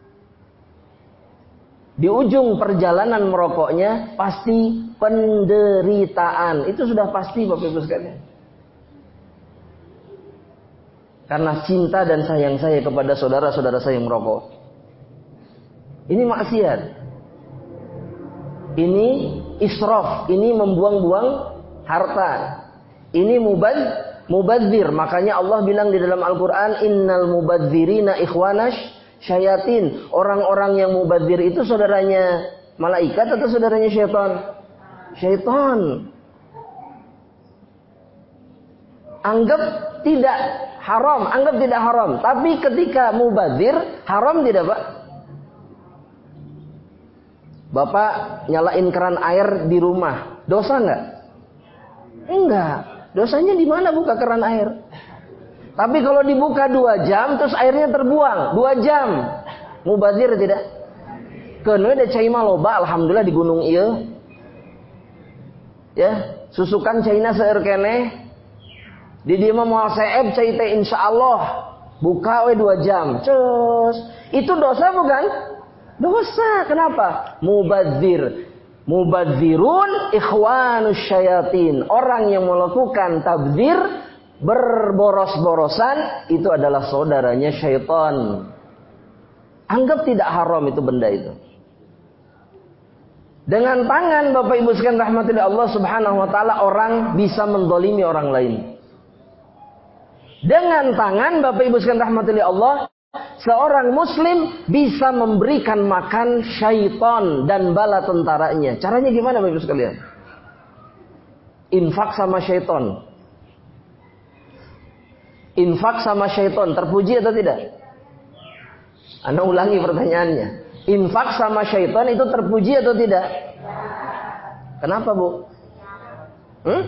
Di ujung perjalanan merokoknya pasti penderitaan. Itu sudah pasti Bapak Ibu sekalian. Karena cinta dan sayang saya kepada saudara-saudara saya yang merokok. Ini maksiat. Ini israf, ini membuang-buang harta. Ini mubaz, mubadzir. Makanya Allah bilang di dalam Al-Qur'an, innal mubadzirina ikhwanash syayatin. Orang-orang yang mubadzir itu saudaranya malaikat atau saudaranya syaitan? Syaitan. Anggap tidak haram, anggap tidak haram. Tapi ketika mubadzir, haram tidak Pak? Bapak nyalain keran air di rumah, dosa nggak? Enggak. Dosanya di mana buka keran air? Tapi kalau dibuka dua jam, terus airnya terbuang dua jam, mubazir tidak? Kene ada cai loba, alhamdulillah di gunung iya. Ya, susukan caina seueur keneh. Di dieu mah moal seeb cai teh insyaallah buka we dua jam. Cus, itu dosa bukan? Dosa. Kenapa? Mubadzir. Mubadzirun ikhwanus syayatin. Orang yang melakukan tabdzir, berboros-borosan, itu adalah saudaranya syaitan. Anggap tidak haram itu benda itu. Dengan tangan Bapak Ibu sekalian rahmatullahi Allah Subhanahu wa taala, orang bisa mendolimi orang lain. Dengan tangan Bapak Ibu sekalian rahmatullahi Allah, seorang muslim bisa memberikan makan syaitan dan bala tentaranya. Caranya gimana Bapak Ibu sekalian? Infak sama syaitan. Infak sama syaitan terpuji atau tidak? Anda ulangi pertanyaannya. Infak sama syaitan itu terpuji atau tidak? Kenapa, Bu? Hmm?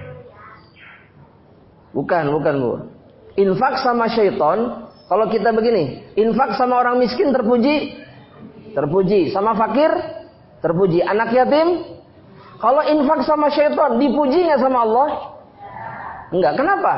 Bukan, bukan, Bu. Infak sama syaitan, kalau kita begini, infak sama orang miskin terpuji? Terpuji. Sama fakir? Terpuji. Anak yatim? Kalau infak sama syaitan, dipuji nggak sama Allah? Enggak. Kenapa?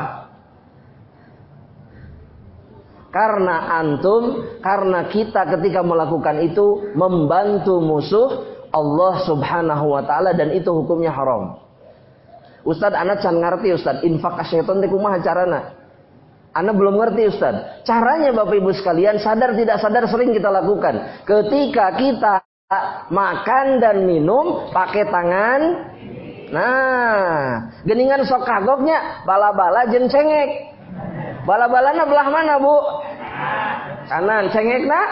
Karena antum, karena kita ketika melakukan itu membantu musuh Allah subhanahu wa ta'ala, dan itu hukumnya haram. Ustaz, anak can ngerti Ustaz, infak ke syaitan itu kumaha carana? Anak belum ngerti Ustaz. Caranya Bapak Ibu sekalian, sadar tidak sadar sering kita lakukan. Ketika kita makan dan minum pakai tangan, nah, geningan sok kagoknya, bala-bala jeung cengek. Bala-balana belah mana, Bu? Kanan. Cengek nak?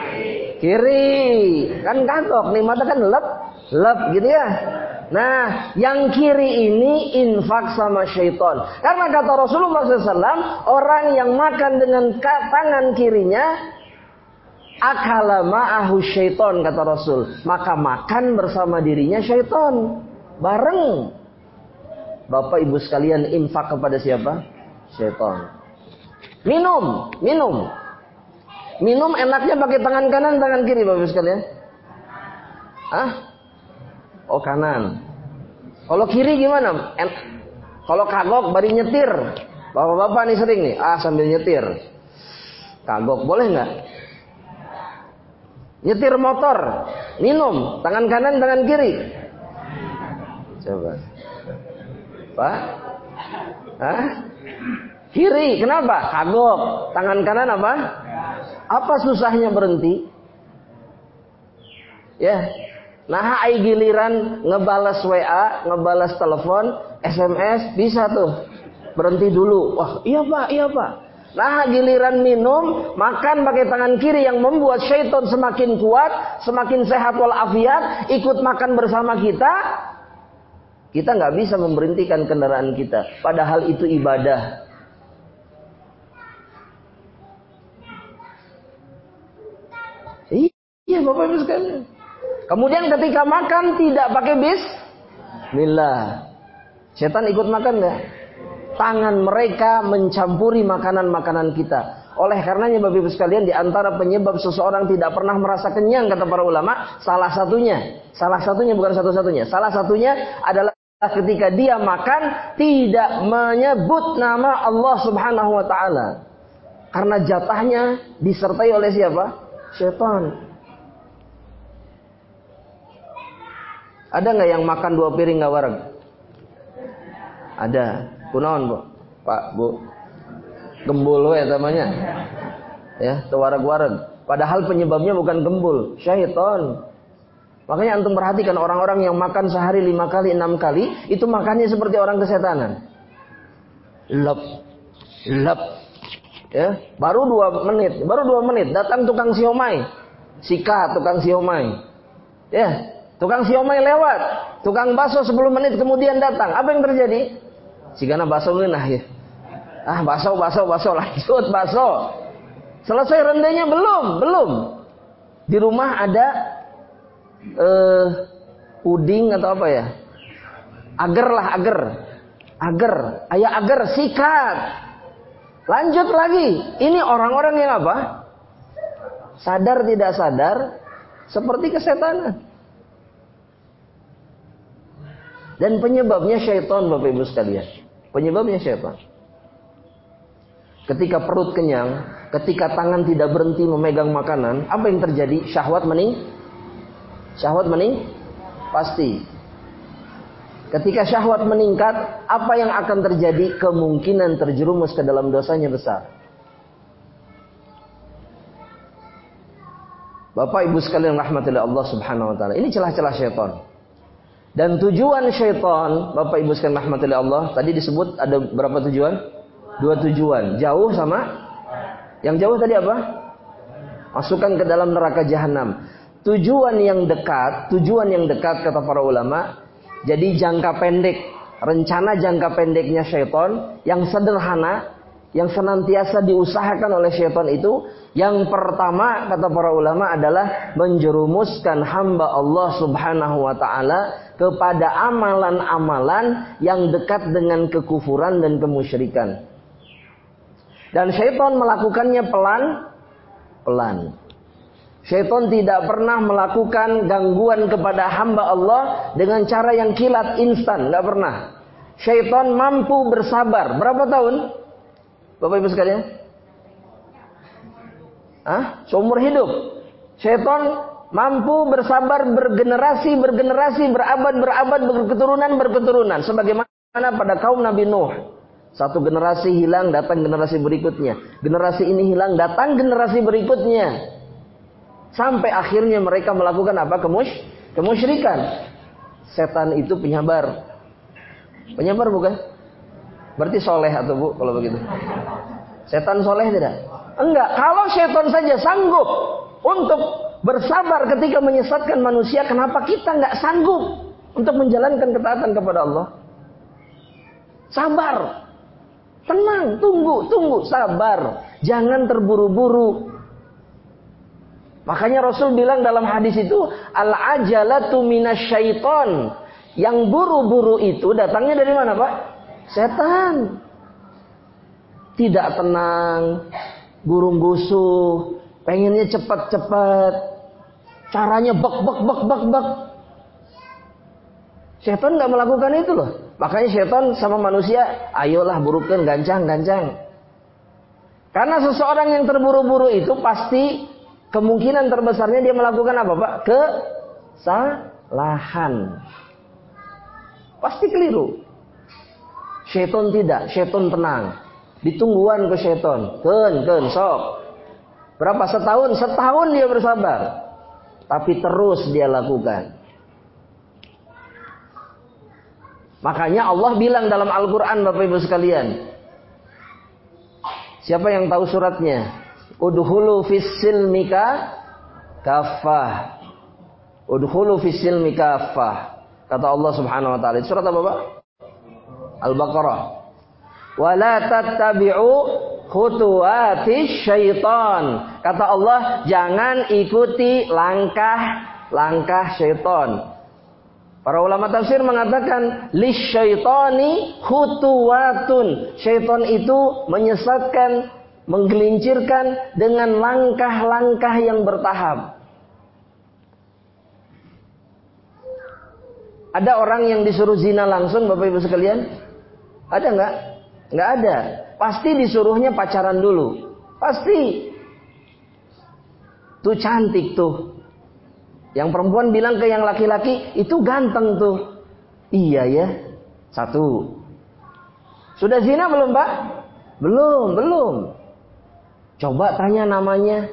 Kiri. Kan kagok nih, mata kan lep, lep gitu ya. Nah, yang kiri ini infak sama syaitan. Karena kata Rasulullah shallallahu alaihi wasallam, orang yang makan dengan tangan kirinya, akala ma'ahu syaitan, kata Rasul. Maka makan bersama dirinya syaitan. Bareng. Bapak Ibu sekalian, infak kepada siapa? Syaitan. Minum, minum. Minum enaknya pakai tangan kanan, tangan kiri Bapak Ibu sekalian. Hah? Oh, kanan. Kalau kiri gimana? En Kalau kagok bari nyetir. Bapak-bapak nih sering nih, ah sambil nyetir. Kagok boleh nggak? Nyetir motor, minum, tangan kanan, tangan kiri. Coba. Pak? Hah? Kiri, kenapa? Kagok. Tangan kanan apa? Apa susahnya berhenti? Ya. Nah, ai giliran ngebalas W A, ngebalas telepon, S M S, bisa tuh. Berhenti dulu. Wah, iya Pak, iya Pak. Nah, giliran minum, makan pakai tangan kiri yang membuat syaitan semakin kuat, semakin sehat walafiat, ikut makan bersama kita. Kita nggak bisa memberhentikan kendaraan kita. Padahal itu ibadah. Iya Bapak Ibu sekalian. Kemudian ketika makan tidak pakai bismillah. Setan ikut makan nggak? Tangan mereka mencampuri makanan-makanan kita. Oleh karenanya Bapak Ibu sekalian, di antara penyebab seseorang tidak pernah merasa kenyang kata para ulama, salah satunya, salah satunya bukan satu-satunya, salah satunya adalah ketika dia makan tidak menyebut nama Allah Subhanahu wa taala. Karena jatahnya disertai oleh siapa? Setan. Ada nggak yang makan dua piring nggak wareg? Ada. Kunaon, Bu? Pak, Bu. Gembul we namanya. Ya, teu wareg-wareg. Padahal penyebabnya bukan gembul, syaitan. Makanya antum perhatikan orang-orang yang makan sehari lima kali, enam kali, itu makannya seperti orang kesetanan. Lep, lep. Ya, baru dua menit, baru dua menit datang tukang siomay, sikat tukang siomay. Ya, tukang siomay lewat, tukang bakso sepuluh menit kemudian datang. Apa yang terjadi? Sigana bakso ngeunah ya. Ah, bakso, bakso, bakso, lanjut bakso. Selesai rendenya belum, belum. Di rumah ada eh puding atau apa ya? Agar lah, agar. Agar, ayah agar sikat. Lanjut lagi. Ini orang-orang yang apa? Sadar tidak sadar seperti kesetanan. Dan penyebabnya syaitan Bapak Ibu sekalian. Penyebabnya syaitan. Ketika perut kenyang, ketika tangan tidak berhenti memegang makanan, apa yang terjadi? Syahwat mening? Syahwat mening? Pasti. Ketika syahwat meningkat, apa yang akan terjadi? Kemungkinan terjerumus ke dalam dosanya besar. Bapak Ibu sekalian rahmatullahi Allah Subhanahu wa taala. Ini celah-celah syaitan. Dan tujuan syaitan, Bapak Ibu sekalian rahmatullahi Allah, tadi disebut ada berapa tujuan? Dua tujuan. Jauh sama yang jauh tadi apa? Masukkan ke dalam neraka jahanam. Tujuan yang dekat, tujuan yang dekat kata para ulama, jadi jangka pendek, rencana jangka pendeknya syaitan yang sederhana, yang senantiasa diusahakan oleh syaitan itu, yang pertama kata para ulama adalah menjerumuskan hamba Allah Subhanahu wa taala kepada amalan-amalan yang dekat dengan kekufuran dan kemusyrikan. Dan syaitan melakukannya pelan-pelan. Syaitan tidak pernah melakukan gangguan kepada hamba Allah dengan cara yang kilat instan, nggak pernah. Syaitan mampu bersabar berapa tahun? Bapak Ibu sekalian? Hah? Seumur hidup. Syaitan mampu bersabar bergenerasi, bergenerasi, berabad, berabad, berketurunan, berketurunan. Sebagaimana pada kaum Nabi Nuh. Satu generasi hilang, datang generasi berikutnya. Generasi ini hilang, datang generasi berikutnya. Sampai akhirnya mereka melakukan apa? Kemus kemusyrikan. Setan itu penyabar. Penyabar bukan? Berarti soleh atau bu kalau begitu? Setan soleh tidak? Enggak. Kalau setan saja sanggup untuk bersabar ketika menyesatkan manusia, kenapa kita enggak sanggup untuk menjalankan ketaatan kepada Allah? Sabar. Tenang, tunggu, tunggu, sabar. Jangan terburu-buru. Makanya Rasul bilang dalam hadis itu, al-ajalatu minasyaiton. Yang buru-buru itu datangnya dari mana, Pak? Setan. Tidak tenang, gurung-gusuh, pengennya cepat-cepat, caranya bak bak bak bak bak. Setan nggak melakukan itu loh. Makanya setan sama manusia, ayolah burukan, gancang-gancang. Karena seseorang yang terburu-buru itu pasti kemungkinan terbesarnya dia melakukan apa, Pak? Kesalahan. Pasti keliru. Syaitan tidak, syaitan tenang. Ditungguan ke syaitan. Ken, ken, sok. Berapa setahun? Setahun dia bersabar. Tapi terus dia lakukan. Makanya Allah bilang dalam Al-Quran, Bapak Ibu sekalian. Siapa yang tahu suratnya? Udhulu fissilmi kafah. Udhulu fissilmi kafah. Kata Allah Subhanahu wa taala. Surat apa, Pak? Al-Baqarah. Wala tattabi'u khutuwatis syaitan. Kata Allah, jangan ikuti langkah-langkah syaitan. Para ulama tafsir mengatakan lisyaitani khutuwatun. Syaitan itu menyesatkan, menggelincirkan dengan langkah-langkah yang bertahap. Ada orang yang disuruh zina langsung, Bapak Ibu sekalian? Ada nggak? Nggak ada. Pasti disuruhnya pacaran dulu. Pasti. Tuh cantik tuh. Yang perempuan bilang ke yang laki-laki, itu ganteng tuh. Iya ya. Satu. Sudah zina belum, Pak? Belum, belum. Coba tanya namanya.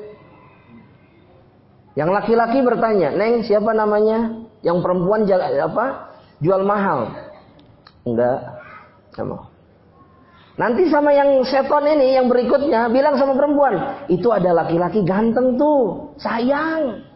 Yang laki-laki bertanya, Neng siapa namanya? Yang perempuan apa? Jual mahal. Enggak. Sama. Nanti sama yang seton ini, yang berikutnya, bilang sama perempuan, itu ada laki-laki ganteng tuh, sayang.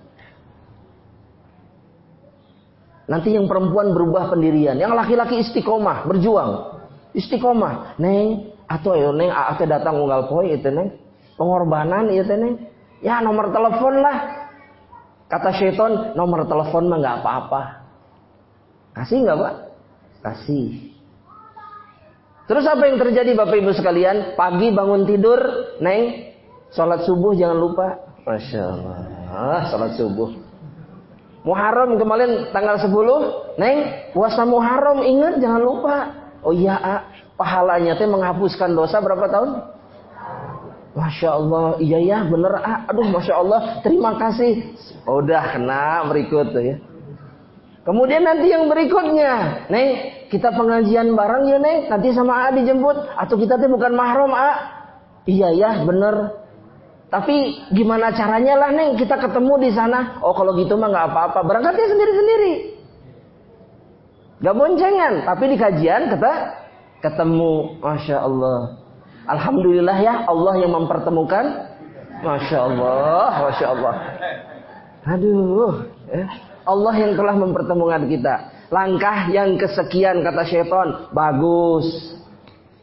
Nanti yang perempuan berubah pendirian, yang laki-laki istiqomah, berjuang. Istiqomah. Neng, atau ya Neng, ate datang unggal poe itu Neng. Pengorbanan itu Neng. Ya nomor telepon lah. Kata syaitan, nomor telepon mah nggak apa-apa. Kasih nggak, Pak? Kasih. Terus apa yang terjadi, Bapak Ibu sekalian? Pagi bangun tidur, Neng, sholat subuh jangan lupa. Masya Allah, sholat subuh. Muharram kemarin tanggal sepuluh, Neng, puasa Muharram ingat jangan lupa. Oh iya, A, pahalanya teh menghapuskan dosa berapa tahun? Masya Allah, iya ya bener A. Aduh Masya Allah, terima kasih. Oh, udah kena berikut tuh ya. Kemudian nanti yang berikutnya, Neng, kita pengajian bareng ya Neng, nanti sama A dijemput. Atau kita tuh bukan mahram A. Iya ya bener. Tapi gimana caranya lah Neng, kita ketemu di sana. Oh kalau gitu mah nggak apa-apa, berangkatnya sendiri-sendiri. Gak boncengan, tapi di kajian kata ketemu. Masya Allah. Alhamdulillah ya Allah yang mempertemukan. Masya Allah, Masya Allah. Aduh, eh. Allah yang telah mempertemukan kita. Langkah yang kesekian kata syaitan, bagus.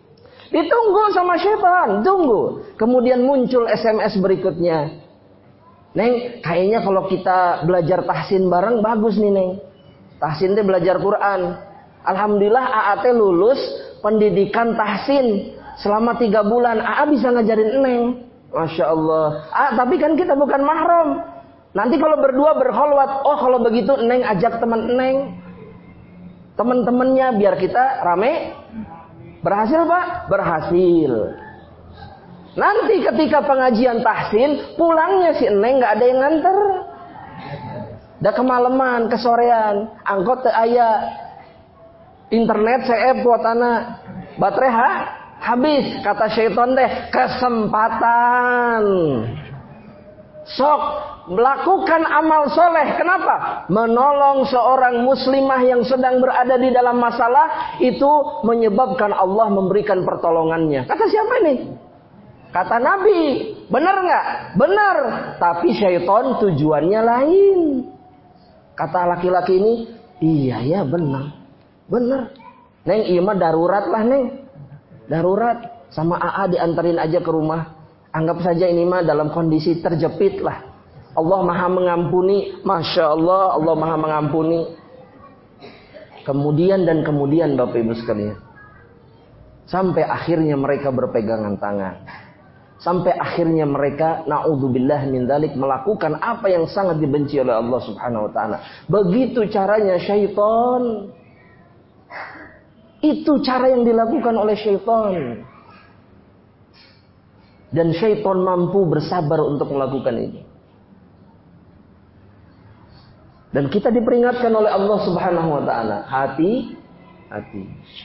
Ditunggu sama syaitan, tunggu. Kemudian muncul S M S berikutnya. Neng, kayaknya kalau kita belajar tahsin bareng bagus nih, Neng. Tahsin teh belajar Quran. Alhamdulillah A A teh lulus pendidikan tahsin selama tiga bulan. A A bisa ngajarin Neng. Masya Allah. Ah, tapi kan kita bukan mahram. Nanti kalau berdua berkholwat, oh kalau begitu Neng ajak teman Neng, teman-temannya biar kita rame. Berhasil Pak? Berhasil. Nanti ketika pengajian tahsin, pulangnya si Neng nggak ada yang nganter. Udah kemalaman, kesorean, angkot teu aya, internet C F kuotana, baterai ha? Habis. Kata syaitan teh, kesempatan. Sok melakukan amal soleh. Kenapa? Menolong seorang muslimah yang sedang berada di dalam masalah, itu menyebabkan Allah memberikan pertolongannya. Kata siapa ini? Kata Nabi. Benar nggak? Benar. Tapi syaitan tujuannya lain. Kata laki-laki ini, iya ya benar. Benar. Neng, iya mah darurat lah Neng. Darurat. Sama A A diantarin aja ke rumah. Anggap saja ini mah dalam kondisi terjepit lah. Allah maha mengampuni. Masya Allah, Allah maha mengampuni. Kemudian dan kemudian Bapak Ibu sekalian. Sampai akhirnya mereka berpegangan tangan. Sampai akhirnya mereka, na'udzubillah min dzalik, melakukan apa yang sangat dibenci oleh Allah Subhanahu wa taala. Begitu caranya syaitan. Itu cara yang dilakukan oleh syaitan. Dan syaitan mampu bersabar untuk melakukan ini. Dan kita diperingatkan oleh Allah Subhanahu wa taala, hati hati.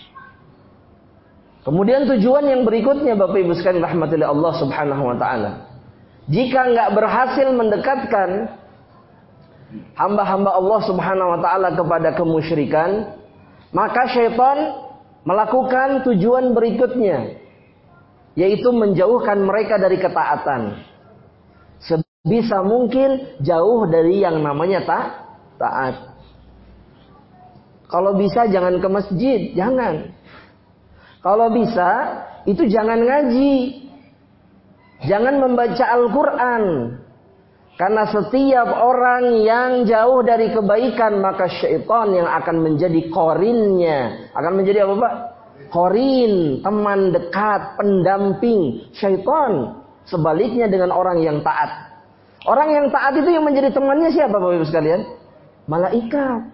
Kemudian tujuan yang berikutnya Bapak Ibu sekalian rahmatullahi Allah Subhanahu wa taala. Jika enggak berhasil mendekatkan hamba-hamba Allah Subhanahu wa taala kepada kemusyrikan, maka syaitan melakukan tujuan berikutnya, yaitu menjauhkan mereka dari ketaatan. Sebisa mungkin jauh dari yang namanya ta taat. Kalau bisa jangan ke masjid, jangan. Kalau bisa, itu jangan ngaji. Jangan membaca Al-Quran. Karena setiap orang yang jauh dari kebaikan, maka syaitan yang akan menjadi korinnya. Akan menjadi apa Pak? Korin, teman dekat, pendamping syaitan. Sebaliknya dengan orang yang taat. Orang yang taat itu yang menjadi temannya siapa Bapak Ibu sekalian? Malaikat.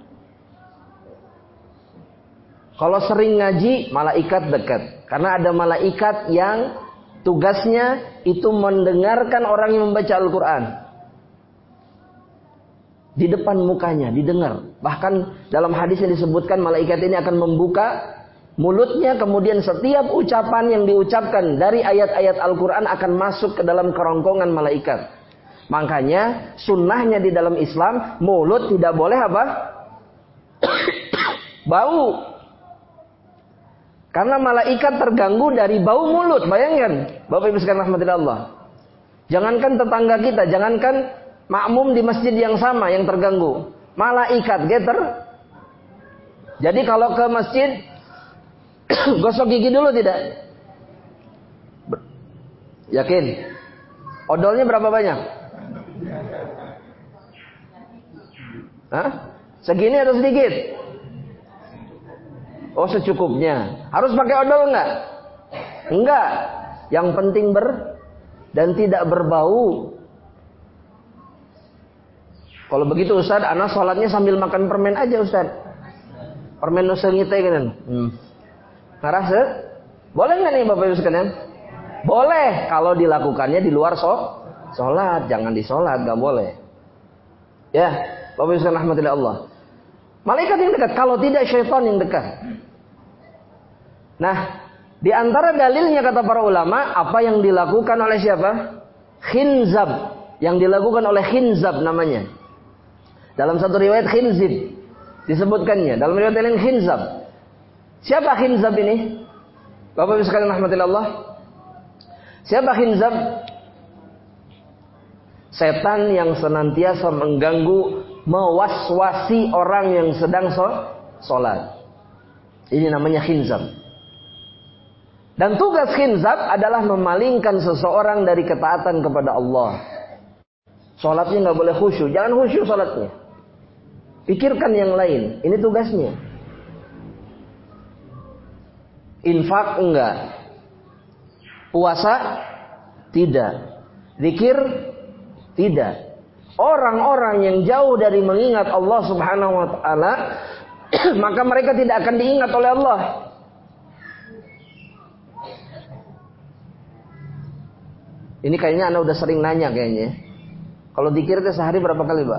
Kalau sering ngaji, malaikat dekat. Karena ada malaikat yang tugasnya itu mendengarkan orang yang membaca Al-Quran. Di depan mukanya, didengar. Bahkan dalam hadis yang disebutkan, malaikat ini akan membuka mulutnya. Kemudian setiap ucapan yang diucapkan dari ayat-ayat Al-Quran akan masuk ke dalam kerongkongan malaikat. Makanya sunnahnya di dalam Islam, mulut tidak boleh apa? Bau. Karena malaikat terganggu dari bau mulut. Bayangkan, Bapak Ibu sekalian rahmatullahi Allah. Jangankan tetangga kita, jangankan makmum di masjid yang sama yang terganggu. Malaikat geter. Jadi kalau ke masjid, gosok gigi dulu tidak? Yakin? Odolnya berapa banyak? Hah? Segini atau sedikit? Oh secukupnya. Harus pakai odol enggak? Enggak. Yang penting ber dan tidak berbau. Kalau begitu Ustaz, anak sholatnya sambil makan permen aja Ustaz. Permen nusengite kan? Hmm. Ngerasa? Boleh nggak nih Bapak Ibu sekalian? Boleh kalau dilakukannya di luar so sholat, jangan di sholat, nggak boleh. Ya, Bapak Ibu sekalian rahmatullahi Allah. Malaikat yang dekat, kalau tidak syaitan yang dekat. Nah, di antara dalilnya kata para ulama, apa yang dilakukan oleh siapa? Khinzab, yang dilakukan oleh Khinzab namanya. Dalam satu riwayat Khinzib disebutkannya, dalam riwayat lain Khinzab. Siapa Khinzab ini? Bapak Ibu sekalian rahmatullahi Allah. Siapa Khinzab? Setan yang senantiasa mengganggu, mewaswasi orang yang sedang sholat. Ini namanya Khinzab. Dan tugas khinzab adalah memalingkan seseorang dari ketaatan kepada Allah. Sholatnya nggak boleh khusyuk, jangan khusyuk sholatnya. Pikirkan yang lain, ini tugasnya. Infak enggak, puasa tidak, zikir tidak. Orang-orang yang jauh dari mengingat Allah Subhanahu wa taala, maka mereka tidak akan diingat oleh Allah. Ini kayaknya Anda udah sering nanya kayaknya. Kalau zikir itu sehari berapa kali, Pak?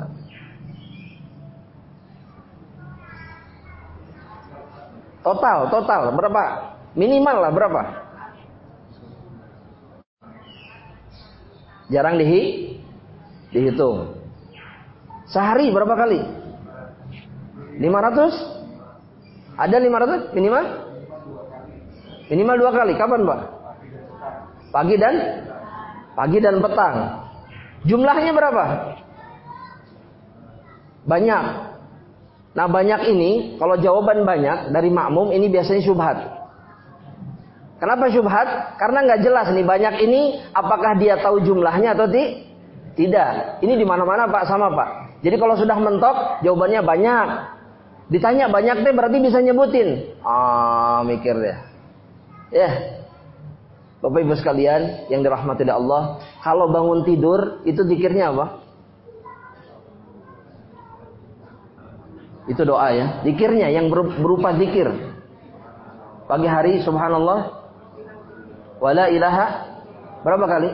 Total, total berapa? Minimal lah berapa? Jarang dihi, dihitung. Sehari berapa kali? lima ratus? Ada lima ratus minimal? Minimal dua kali. Kapan, Pak? Pagi dan pagi dan petang. Jumlahnya berapa? Banyak. Nah, banyak ini, kalau jawaban banyak dari makmum, ini biasanya syubhat. Kenapa syubhat? Karena nggak jelas nih, banyak ini apakah dia tahu jumlahnya atau ti? tidak. Ini di mana-mana Pak, sama Pak. Jadi kalau sudah mentok, jawabannya banyak. Ditanya banyak teh berarti bisa nyebutin. Ah, mikir deh. Ya. Bapak Ibu sekalian yang dirahmati Allah, kalau bangun tidur itu zikirnya apa? Itu doa ya. Zikirnya yang berupa zikir. Pagi hari subhanallah wala ilaha berapa kali?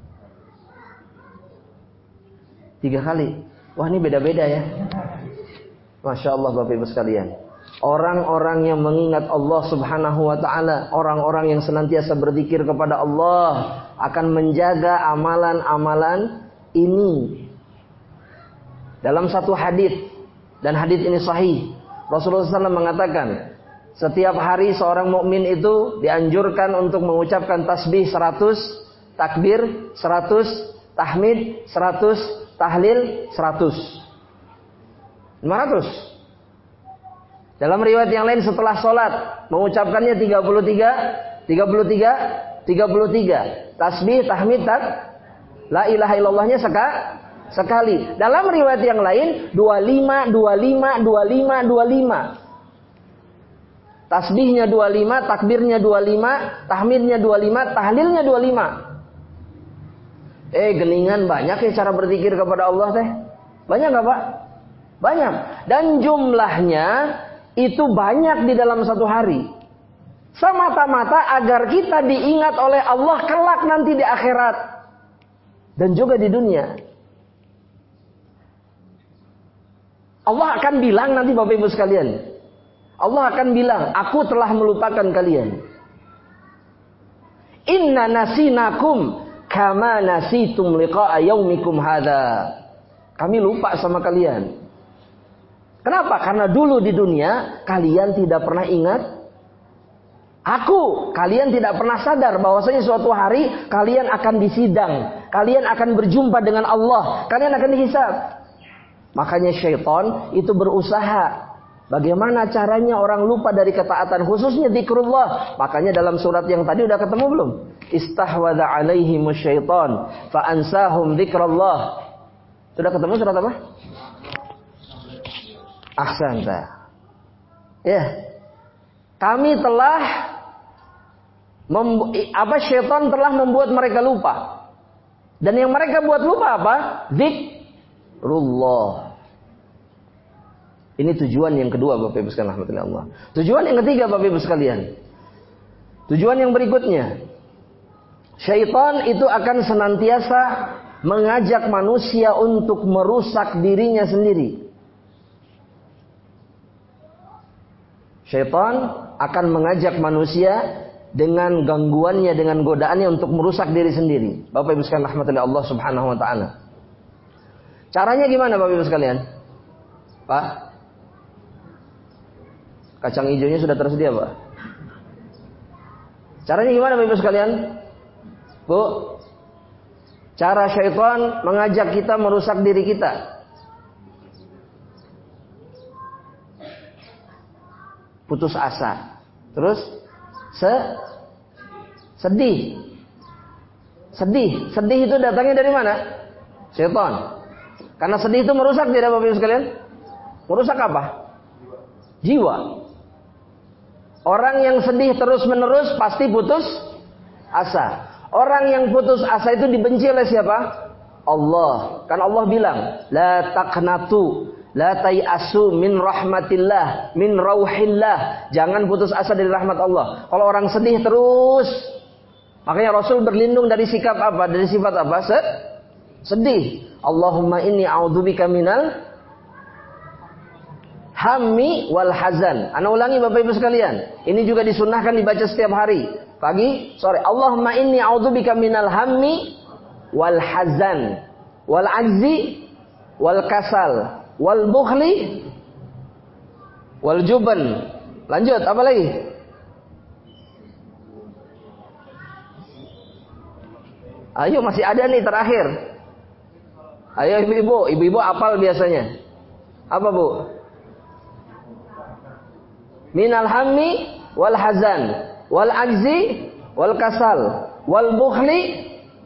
Tiga kali. Wah, ini beda-beda ya. Masya Allah Bapak Ibu sekalian. Orang-orang yang mengingat Allah Subhanahu wa ta'ala, orang-orang yang senantiasa berzikir kepada Allah, akan menjaga amalan-amalan ini. Dalam satu hadis, dan hadis ini sahih, Rasulullah shallallahu alaihi wasallam mengatakan, setiap hari seorang mukmin itu dianjurkan untuk mengucapkan tasbih seratus, takbir seratus, tahmid seratus, tahlil seratus. lima ratus. Dalam riwayat yang lain setelah sholat mengucapkannya tiga puluh tiga, tiga puluh tiga, tiga puluh tiga. Tasbih, tahmid, tak, la ilaha illallahnya seka, sekali. Dalam riwayat yang lain dua puluh lima, dua puluh lima, dua puluh lima, dua puluh lima. Tasbihnya dua puluh lima, takbirnya dua puluh lima, tahmidnya dua puluh lima, tahlilnya dua puluh lima. Eh, geningan banyak ya cara berzikir kepada Allah teh. Banyak enggak, Pak? Banyak. Dan jumlahnya itu banyak di dalam satu hari. Semata-mata agar kita diingat oleh Allah kelak nanti di akhirat. Dan juga di dunia. Allah akan bilang nanti Bapak Ibu sekalian. Allah akan bilang, aku telah melupakan kalian. Inna nasinakum kama nasitum liqa'a yaumikum hadha. Kami lupa sama kalian. Kenapa? Karena dulu di dunia kalian tidak pernah ingat aku. Kalian tidak pernah sadar bahwasanya suatu hari kalian akan disidang. Kalian akan berjumpa dengan Allah. Kalian akan dihisab. Makanya syaitan itu berusaha. Bagaimana caranya orang lupa dari ketaatan, khususnya zikrullah. Makanya dalam surat yang tadi udah ketemu belum? Istahwadha alaihimus syaitan fa'ansahum zikrullah. Sudah ketemu surat apa? Ahsanta. Ya. Kami telah mem, apa syaitan telah membuat mereka lupa. Dan yang mereka buat lupa apa? Zikrullah. Ini tujuan yang kedua Bapak Ibu sekalian rahmatullahi Allah. Tujuan yang ketiga Bapak Ibu sekalian. Tujuan yang berikutnya. Syaitan itu akan senantiasa mengajak manusia untuk merusak dirinya sendiri. Syaitan akan mengajak manusia dengan gangguannya, dengan godaannya untuk merusak diri sendiri. Bapak Ibu sekalian rahmatullahi Allah Subhanahu wa taala. Caranya gimana Bapak Ibu sekalian? Pak, kacang hijaunya sudah tersedia, Pak. Caranya gimana Bapak Ibu sekalian? Bu, cara syaitan mengajak kita merusak diri kita. Putus asa. Terus se Sedih. Sedih. Sedih itu datangnya dari mana? Syaitan. Karena sedih itu merusak tidak Bapak Ibu sekalian? Merusak apa? Jiwa. Orang yang sedih terus-menerus pasti putus asa. Orang yang putus asa itu dibenci oleh siapa? Allah. Kan Allah bilang, la taqnatu, la tayasu min rahmatillah, min rauhillah. Jangan putus asa dari rahmat Allah. Kalau orang sedih terus, makanya Rasul berlindung dari sikap apa? Dari sifat apa? Sedih. Allahumma inni a'udzubika minal hammi wal hazan. Ana ulangi Bapak Ibu sekalian. Ini juga disunnahkan dibaca setiap hari. Pagi, sore. Allahumma inni a'udzubika minal hammi wal hazan wal ajzi wal kasal wal bukhli wal juban. Lanjut, apa lagi? Ayo, masih ada nih terakhir. Ayo ibu-ibu, ibu-ibu apal biasanya. Apa Bu? Minal hammi wal hazan wal ajzi wal kasal wal bukhli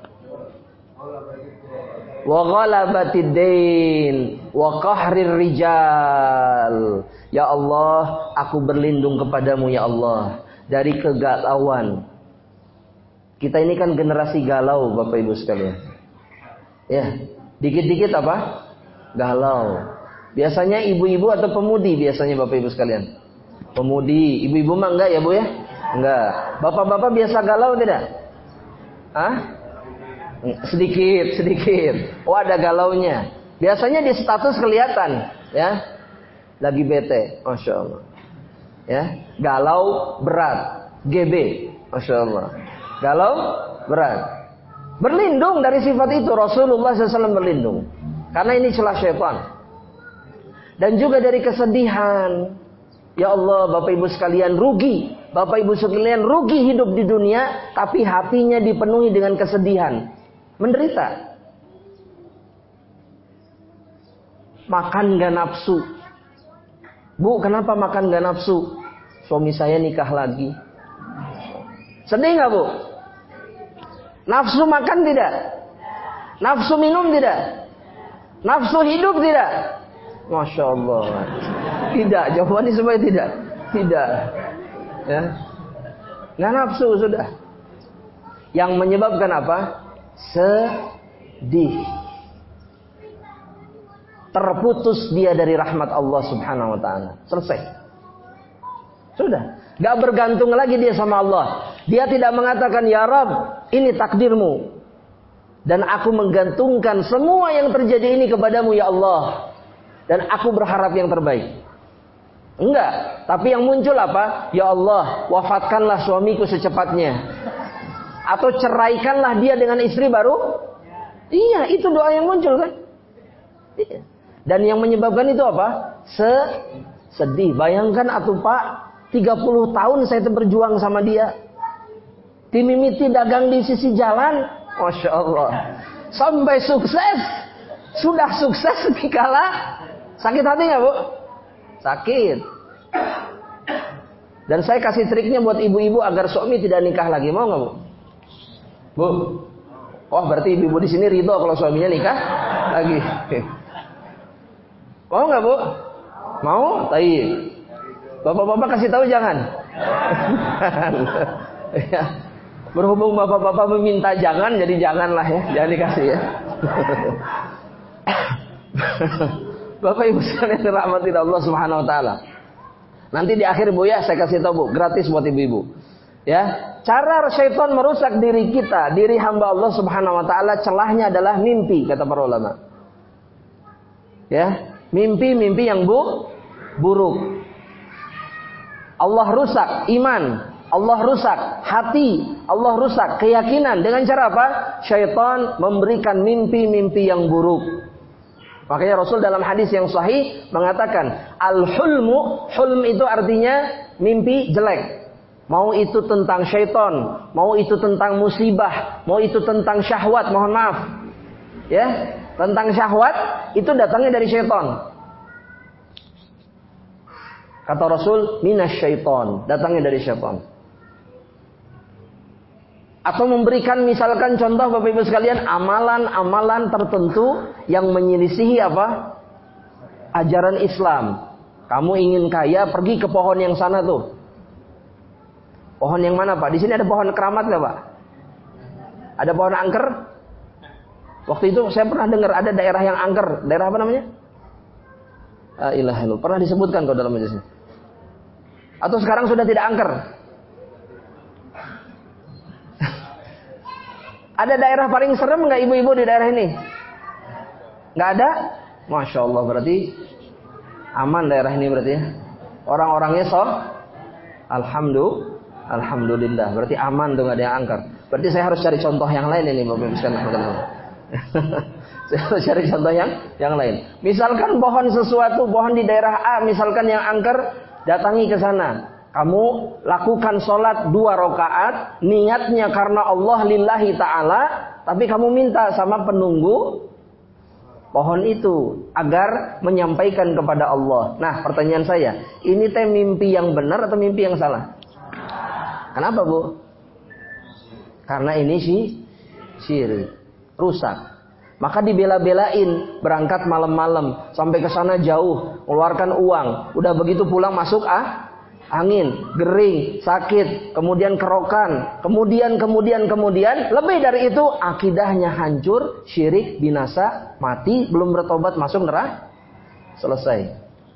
wa ghalabatid dain wa qahrir rijal. Ya Allah, aku berlindung kepadamu ya Allah dari kegalauan. Kita ini kan generasi galau Bapak Ibu sekalian. Ya, dikit-dikit apa? Galau. Biasanya ibu-ibu atau pemudi biasanya Bapak Ibu sekalian? Pemudi. Ibu-ibu mah enggak ya Bu ya? Enggak. Bapak-bapak biasa galau tidak? Hah? Sedikit, sedikit. Oh, ada galaunya. Biasanya di status kelihatan, ya. Lagi bete, Masya Allah. Ya, galau berat, G B, Masya Allah. Galau berat. Berlindung dari sifat itu Rasulullah shallallahu alaihi wasallam berlindung. Karena ini celah syaitan. Dan juga dari kesedihan. Ya Allah, Bapak Ibu sekalian rugi. Bapak Ibu sekalian rugi hidup di dunia, tapi hatinya dipenuhi dengan kesedihan. Menderita. Makan gak nafsu. Bu, kenapa makan gak nafsu? Suami saya nikah lagi. Sedih gak Bu? Nafsu makan tidak? Nafsu minum tidak? Nafsu hidup tidak? Masya Allah. Tidak, jawabannya semuanya tidak. Tidak. Ya. Nggak nafsu sudah. Yang menyebabkan apa? Sedih. Terputus dia dari rahmat Allah Subhanahu wa taala. Selesai. Sudah. Gak bergantung lagi dia sama Allah. Dia tidak mengatakan, ya Rabb, ini takdirmu. Dan aku menggantungkan semua yang terjadi ini kepadamu ya Allah. Dan aku berharap yang terbaik. Enggak. Tapi yang muncul apa? Ya Allah, wafatkanlah suamiku secepatnya. Atau ceraikanlah dia dengan istri baru. Iya, itu doa yang muncul kan. Iya. Dan yang menyebabkan itu apa? Sedih. Bayangkan atuh Pak, tiga puluh tahun saya berjuang sama dia. Dimimiti dagang di sisi jalan. Masya Allah. Sampai sukses. Sudah sukses dikala sakit hati gak Bu? Sakit. Dan saya kasih triknya buat ibu-ibu agar suami tidak nikah lagi. Mau gak Bu? Bu? Oh berarti ibu-ibu di sini ridho kalau suaminya nikah lagi. Mau gak Bu? Mau? Taib. Bapak-bapak kasih tahu jangan. Ya. Berhubung bapak-bapak meminta jangan, jadi janganlah ya, jangan dikasih ya. Bapak Ibu sekalian dirahmati Allah Subhanahu wa taala. Nanti di akhir Bu ya saya kasih tahu Bu, gratis buat ibu-ibu. Ya, cara syaitan merusak diri kita, diri hamba Allah Subhanahu wa taala, celahnya adalah mimpi kata para ulama. Ya, mimpi-mimpi yang bu buruk. Allah rusak iman, Allah rusak hati, Allah rusak keyakinan dengan cara apa? Syaitan memberikan mimpi-mimpi yang buruk. Makanya Rasul dalam hadis yang sahih mengatakan al-hulmu, hulm itu artinya mimpi jelek. Mau itu tentang syaitan, mau itu tentang musibah, mau itu tentang syahwat, mohon maaf. Ya, tentang syahwat itu datangnya dari syaitan. Kata Rasul, minas syaitan, datangnya dari syaitan. Atau memberikan misalkan contoh Bapak Ibu sekalian, amalan-amalan tertentu yang menyelisihi apa? Ajaran Islam. Kamu ingin kaya, pergi ke pohon yang sana tuh. Pohon yang mana Pak? Di sini ada pohon keramat nggak Pak? Ada pohon angker? Waktu itu saya pernah dengar ada daerah yang angker. Daerah apa namanya? La ilaha illallah. Pernah disebutkan kok dalam majelis ini. Atau sekarang sudah tidak angker? Ada daerah paling serem nggak ibu-ibu di daerah ini? Nggak ada? Masya Allah, berarti aman daerah ini berarti ya. Orang-orangnya so, alhamdulillah, alhamdulillah. Berarti aman tuh nggak ada yang angker. Berarti saya harus cari contoh yang lain ini, Bapak Ibu sekalian. Saya harus cari contoh yang yang lain. Misalkan pohon sesuatu, pohon di daerah A, misalkan yang angker, datangi ke sana. Kamu lakukan sholat dua rakaat, niatnya karena Allah lillahi ta'ala, tapi kamu minta sama penunggu pohon itu agar menyampaikan kepada Allah. Nah, pertanyaan saya, ini teh mimpi yang benar atau mimpi yang salah? Kenapa Bu? Karena ini sih syirik, rusak. Maka dibela-belain, berangkat malam-malam sampai ke sana jauh, mengeluarkan uang, udah begitu pulang masuk ah angin, gering, sakit, kemudian kerokan, kemudian, kemudian, kemudian, lebih dari itu, akidahnya hancur, syirik, binasa, mati, belum bertobat, masuk neraka, selesai.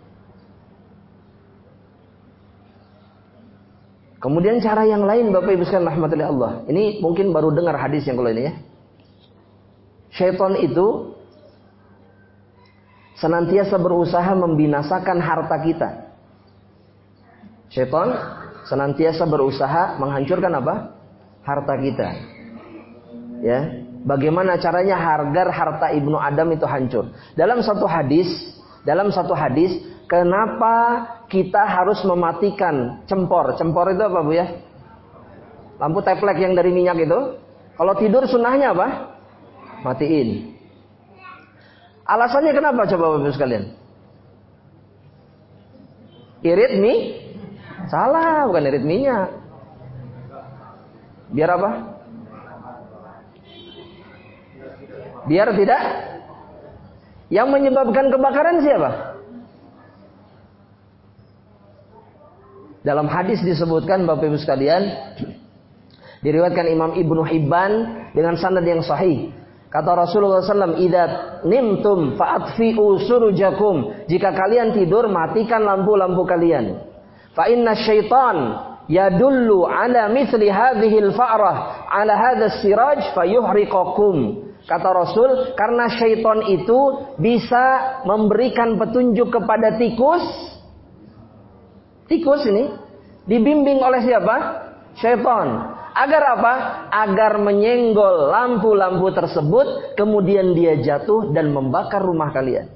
Kemudian cara yang lain, Bapak Ibu sekalian rahmatullahi Allah, ini mungkin baru dengar hadis yang kalau ini ya. Syaitan itu senantiasa berusaha membinasakan harta kita. Syaitan senantiasa berusaha menghancurkan apa? Harta kita. Ya, bagaimana caranya agar harta Ibnu Adam itu hancur? Dalam satu hadis, dalam satu hadis, kenapa kita harus mematikan cempor? Cempor itu apa Bu ya? Lampu teplek yang dari minyak itu. Kalau tidur sunnahnya apa? Matiin. Alasannya kenapa coba Bapak sekalian? Irit mie? Salah, bukan irit minyak. Biar apa? Biar tidak. Yang menyebabkan kebakaran siapa? Dalam hadis disebutkan Bapak Ibu sekalian, diriwayatkan Imam Ibnu Hibban dengan sanad yang sahih. Kata Rasulullah shallallahu alaihi wasallam, "Idza nimtum fa'atfi'u surujakum." Jika kalian tidur, matikan lampu-lampu kalian. Fa inna syaitan yadullu ala mithli hadhil fa'rah ala hadha siraj fayuhriqakum. Kata Rasul, karena syaitan itu bisa memberikan petunjuk kepada tikus. Tikus ini dibimbing oleh siapa? Syaitan. Agar apa? Agar menyenggol lampu-lampu tersebut, kemudian dia jatuh dan membakar rumah kalian.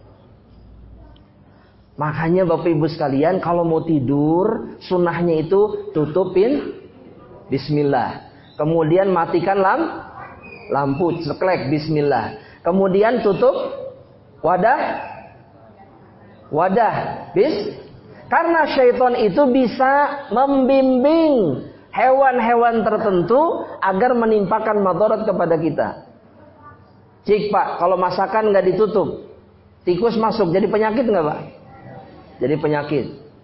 Makanya Bapak Ibu sekalian, kalau mau tidur, sunnahnya itu tutupin bismillah. Kemudian matikan lamp, lampu, ceklek bismillah. Kemudian tutup wadah, wadah, bis. Karena syaitan itu bisa membimbing hewan-hewan tertentu agar menimpakan madarat kepada kita. Cik Pak, kalau masakan nggak ditutup, tikus masuk, jadi penyakit nggak Pak? Jadi penyakit.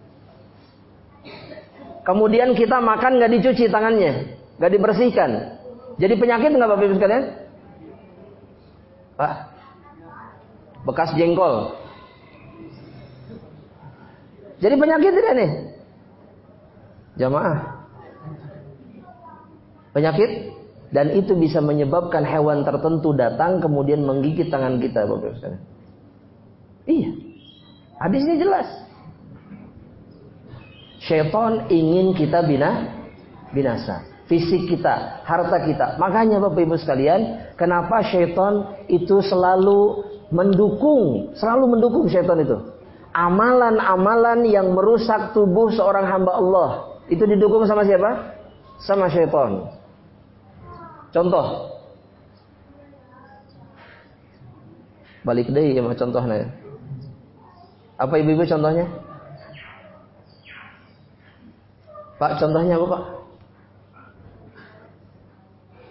Kemudian kita makan nggak dicuci tangannya, nggak dibersihkan, jadi penyakit nggak Bapak Ibu sekalian? Pak, bekas jengkol, jadi penyakit tidak nih? Jamaah, penyakit, dan itu bisa menyebabkan hewan tertentu datang kemudian menggigit tangan kita, Bapak Ibu sekalian. Iya, hadisnya jelas. Syaitan ingin kita bina, binasa, fisik kita, harta kita. Makanya Bapak Ibu sekalian, kenapa syaitan itu selalu mendukung, selalu mendukung syaitan itu. Amalan-amalan yang merusak tubuh seorang hamba Allah, itu didukung sama siapa? Sama syaitan. Contoh, balik deh ya contohnya. Apa ibu-ibu contohnya? Pak, contohnya apa Pak?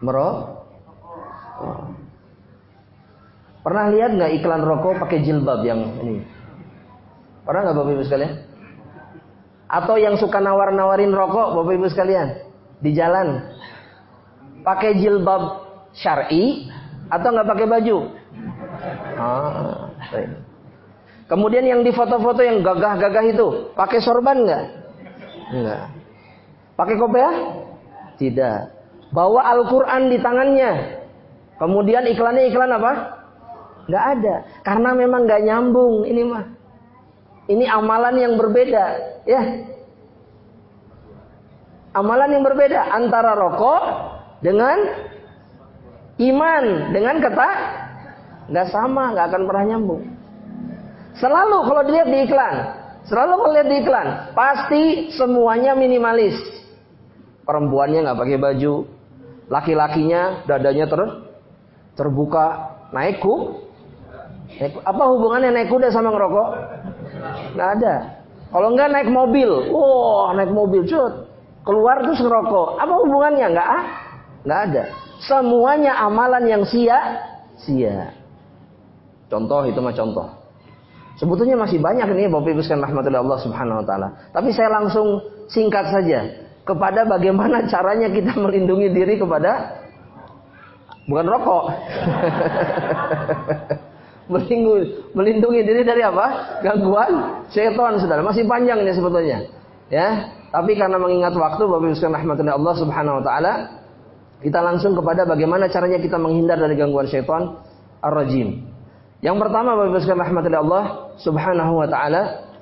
merokok. Oh. Pernah lihat nggak iklan rokok pakai jilbab yang ini? Pernah nggak Bapak Ibu sekalian? Atau yang suka nawar-nawarin rokok Bapak Ibu sekalian di jalan, pakai jilbab syar'i atau nggak pakai baju? Ah, baik. Kemudian yang di foto-foto yang gagah-gagah itu pakai sorban nggak? Enggak. Pakai kopiah? Tidak. Bawa Al-Quran di tangannya. Kemudian iklannya iklan apa? Nggak ada. Karena memang nggak nyambung ini mah. Ini amalan yang berbeda, ya. Amalan yang berbeda antara rokok dengan iman, dengan kata nggak sama, nggak akan pernah nyambung. Selalu kalau dilihat di iklan, selalu melihat di iklan, pasti semuanya minimalis. Perempuannya nggak pakai baju, laki-lakinya dadanya ter terbuka, naik ku. Apa hubungannya naik kuda sama ngerokok? Nggak ada. Kalau nggak naik mobil, wah naik mobil, cut, keluar terus ngerokok. Apa hubungannya? Nggak ah, nggak ada. Semuanya amalan yang sia-sia. Contoh itu mah contoh. Sebetulnya masih banyak ini Bapak Ibu sekalian rahmatullahi Allah Subhanahu wa taala. Tapi saya langsung singkat saja kepada bagaimana caranya kita melindungi diri kepada bukan rokok. melindungi, melindungi diri dari apa? Gangguan syaitan, Saudara. Masih panjang ini sebetulnya. Ya, tapi karena mengingat waktu Bapak Ibu sekalian rahmatullahi Allah Subhanahu wa taala, kita langsung kepada bagaimana caranya kita menghindar dari gangguan syaitan ar-rajim. Yang pertama Bapak Ibu sekalian rahmatullahi Allah Subhanahu wa taala,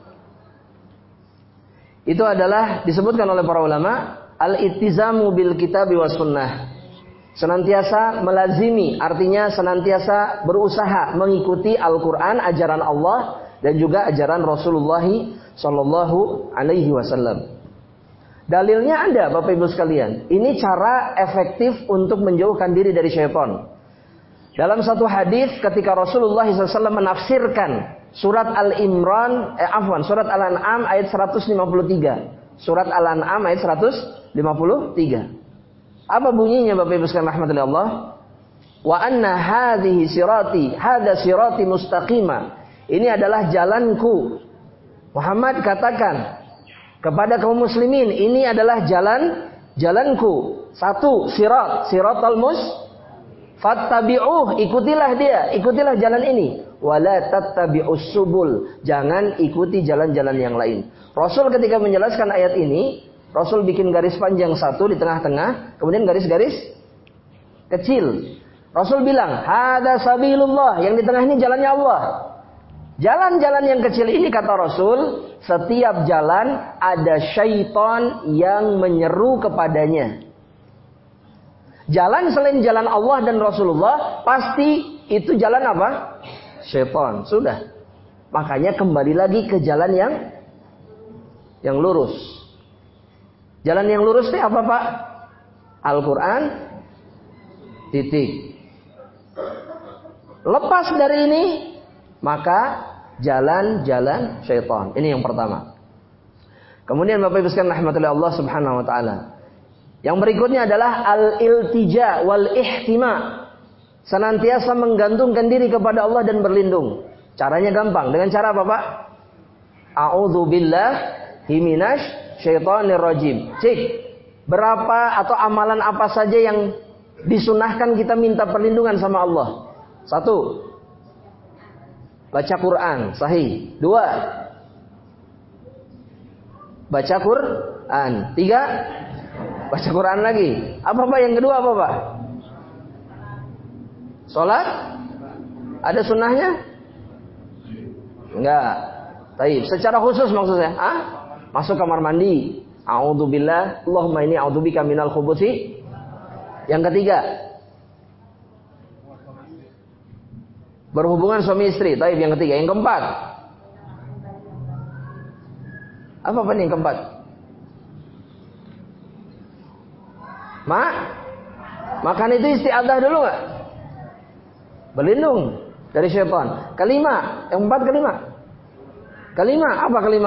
itu adalah disebutkan oleh para ulama al-ittizamu bil kitabi was sunnah. Senantiasa melazimi, artinya senantiasa berusaha mengikuti Al-Quran, ajaran Allah dan juga ajaran Rasulullah Sallallahu Alaihi Wasallam. Dalilnya ada Bapak Ibu sekalian. Ini cara efektif untuk menjauhkan diri dari syaitan. Dalam satu hadis ketika Rasulullah shallallahu alaihi wasallam menafsirkan surat Al-Imran, eh, afwan, surat Al-An'am ayat seratus lima puluh tiga. Surat Al-An'am ayat seratus lima puluh tiga. Apa bunyinya Bapak Ibu sekalian rahmatullahi Allah? Wa anna hadhihi sirati, hadza sirati mustaqima. Ini adalah jalanku. Muhammad katakan kepada kaum muslimin, ini adalah jalan jalanku. Satu, sirat, siratal mus fattabi'uh, ikutilah dia, ikutilah jalan ini. Wala tattabi'us subul, jangan ikuti jalan-jalan yang lain. Rasul ketika menjelaskan ayat ini, Rasul bikin garis panjang satu di tengah-tengah, kemudian garis-garis kecil. Rasul bilang, hada sabilullah, yang di tengah ini jalannya Allah. Jalan-jalan yang kecil ini kata Rasul, setiap jalan ada syaitan yang menyeru kepadanya. Jalan selain jalan Allah dan Rasulullah, pasti itu jalan apa? Syaitan. Sudah. Makanya kembali lagi ke jalan yang yang lurus. Jalan yang lurus itu apa Pak? Al-Quran, titik. Lepas dari ini, maka jalan-jalan syaitan. Ini yang pertama. Kemudian Bapak Ibu sekalian rahmatullahi Allah Subhanahu wa taala. Yang berikutnya adalah al-iltija wal ihtima. Senantiasa menggantungkan diri kepada Allah dan berlindung. Caranya gampang. Dengan cara apa Pak? A'udzu billahi minasy syaitanir rajim. Cek berapa atau amalan apa saja yang disunahkan kita minta perlindungan sama Allah. Satu, baca Quran sahih. Dua, baca Quran. Tiga, baca Quran lagi. Apa Pak yang kedua apa Pak? Sholat? Ada sunnahnya? Enggak. Taib. Secara khusus maksudnya? Ah? Masuk kamar mandi. A'udzubillah, Allahumma inni a'udzubika minal khubuthi. Yang ketiga, berhubungan suami istri. Taib yang ketiga. Yang keempat, apa apa nih yang keempat? Ma, makan itu isti'adzah dulu nggak? Berlindung dari syaitan. Kelima, yang empat kelima. Kelima, apa kelima?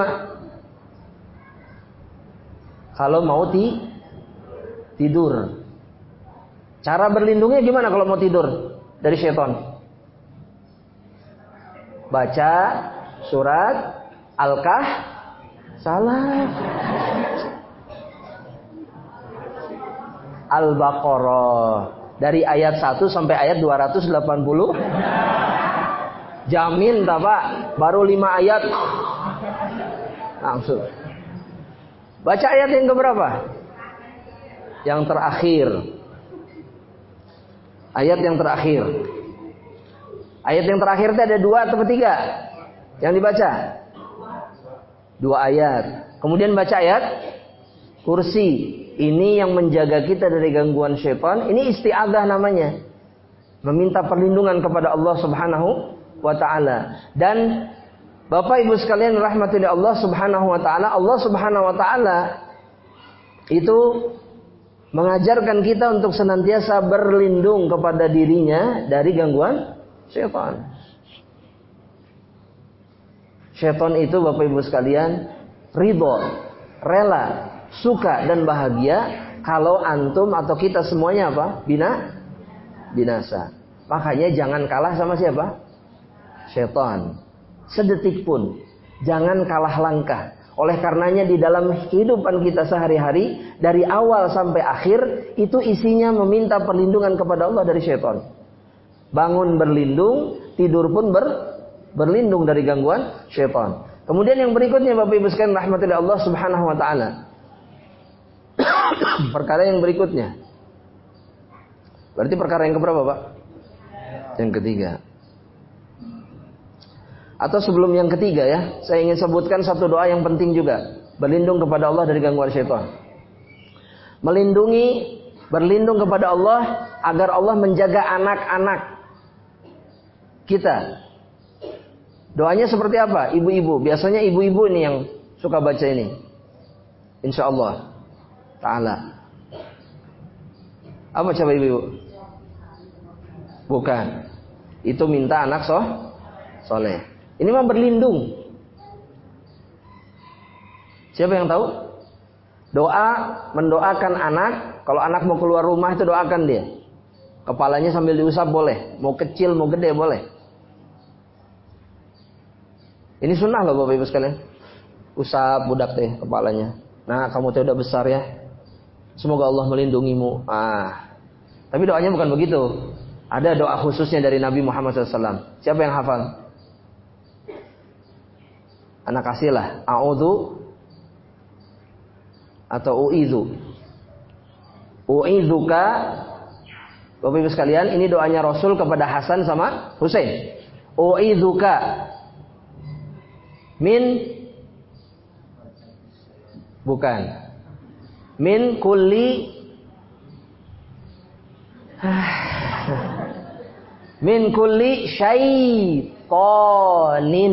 Kalau mau ti, tidur. Cara berlindungnya gimana kalau mau tidur dari syaitan? Baca surat Al-Kahf salah. Al-Baqarah dari ayat satu sampai ayat dua ratus delapan puluh. Jamin tak Pak? Baru lima ayat langsung. Baca ayat yang keberapa? Yang terakhir. Ayat yang terakhir. Ayat yang terakhir itu ada dua atau tiga yang dibaca? Dua ayat. Kemudian baca ayat kursi. Ini yang menjaga kita dari gangguan syaitan. Ini isti'adzah namanya. Meminta perlindungan kepada Allah Subhanahu wa ta'ala. Dan Bapak Ibu sekalian rahmatullahi Allah Subhanahu wa ta'ala. Allah Subhanahu wa ta'ala itu mengajarkan kita untuk senantiasa berlindung kepada dirinya dari gangguan syaitan. Syaitan itu Bapak Ibu sekalian ridho, rela, suka dan bahagia kalau antum atau kita semuanya apa? Bina, binasa. Makanya jangan kalah sama siapa? Syaitan. Sedetik pun jangan kalah langkah. Oleh karenanya di dalam kehidupan kita sehari-hari dari awal sampai akhir itu isinya meminta perlindungan kepada Allah dari syaitan. Bangun berlindung, tidur pun ber, berlindung dari gangguan syaitan. Kemudian yang berikutnya Bapak Ibu sekalian rahmatullahi Allah Subhanahu wa ta'ala. Perkara yang berikutnya. Berarti perkara yang keberapa Pak? Yang ketiga. Atau sebelum yang ketiga ya, saya ingin sebutkan satu doa yang penting juga. Berlindung kepada Allah dari gangguan syaitan. Melindungi, berlindung kepada Allah agar Allah menjaga anak-anak kita. Doanya seperti apa? Ibu-ibu. Biasanya ibu-ibu ini yang suka baca ini. Insya Allah Ta'ala. Apa coba ibu-ibu? Bukan. Itu minta anak soh, soleh. Ini mah berlindung. Siapa yang tahu? Doa mendoakan anak. Kalau anak mau keluar rumah itu doakan dia. Kepalanya sambil diusap boleh. Mau kecil mau gede boleh. Ini sunnah loh Bapak Ibu sekalian. Usap budak teh kepalanya. Nah kamu teh udah besar ya. Semoga Allah melindungimu. Ah. Tapi doanya bukan begitu. Ada doa khususnya dari Nabi Muhammad shallallahu alaihi wasallam. Siapa yang hafal? Anak kasihlah. A'udhu atau u'idhu. U'idhuka. Bapak Ibu sekalian, ini doanya Rasul kepada Hasan sama Husain. U'idhuka min bukan min kulli min kulli syaitonin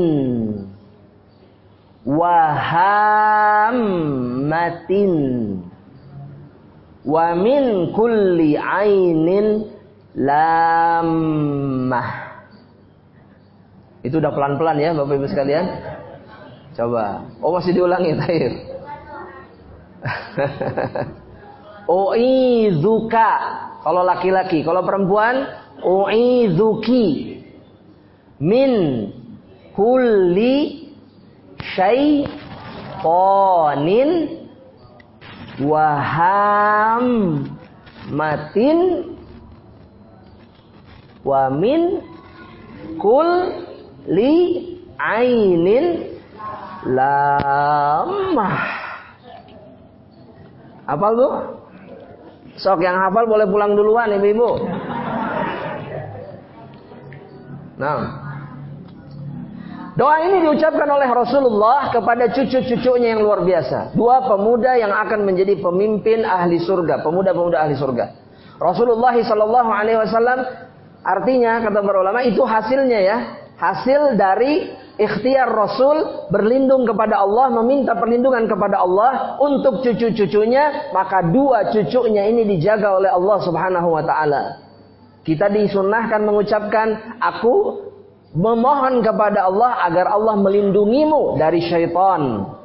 wahammatin wa min kulli ainin lamah. Itu udah pelan-pelan ya Bapak Ibu sekalian. Coba. Oh masih diulangi Tahir. U'idzuka kalau laki-laki, kalau perempuan u'idzuki min kulli syaitonin wahammatin wa min kulli ainin lamah. Hafal tuh? Sok yang hafal boleh pulang duluan ibu-ibu. Nah, doa ini diucapkan oleh Rasulullah kepada cucu-cucunya yang luar biasa. Dua pemuda yang akan menjadi pemimpin ahli surga, pemuda-pemuda ahli surga. Rasulullah Shallallahu Alaihi Wasallam artinya kata para ulama itu hasilnya ya, hasil dari ikhtiar Rasul berlindung kepada Allah, meminta perlindungan kepada Allah untuk cucu-cucunya, maka dua cucunya ini dijaga oleh Allah Subhanahu wa taala. Kita disunnahkan mengucapkan aku memohon kepada Allah agar Allah melindungimu dari syaitan.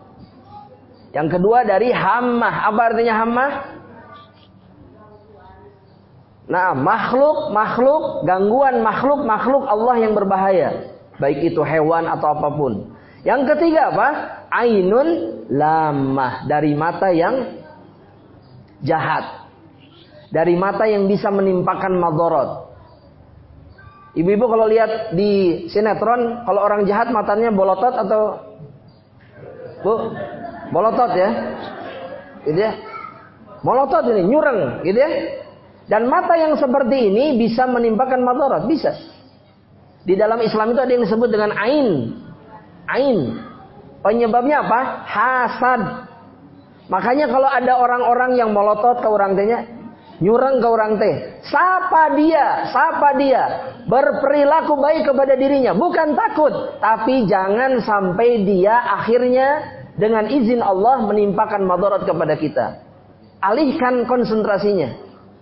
Yang kedua dari hammah. Apa artinya hammah? Nah, makhluk, makhluk, gangguan makhluk, makhluk Allah yang berbahaya. Baik itu hewan atau apapun. Yang ketiga apa? Ainun lamah. Dari mata yang jahat. Dari mata yang bisa menimpakan madorot. Ibu-ibu kalau lihat di sinetron, kalau orang jahat matanya bolotot atau Bu? Bolotot ya? Gitu ya? Bolotot ini, nyureng, gitu ya? Dan mata yang seperti ini bisa menimpakan madorot, bisa. Di dalam Islam itu ada yang disebut dengan ain. Ain. Penyebabnya apa? Hasad. Makanya kalau ada orang-orang yang melotot ke orang tehnya, nyurang ke orang teh, sapa dia, sapa dia, berperilaku baik kepada dirinya, bukan takut, tapi jangan sampai dia akhirnya dengan izin Allah menimpakan madarat kepada kita. Alihkan konsentrasinya.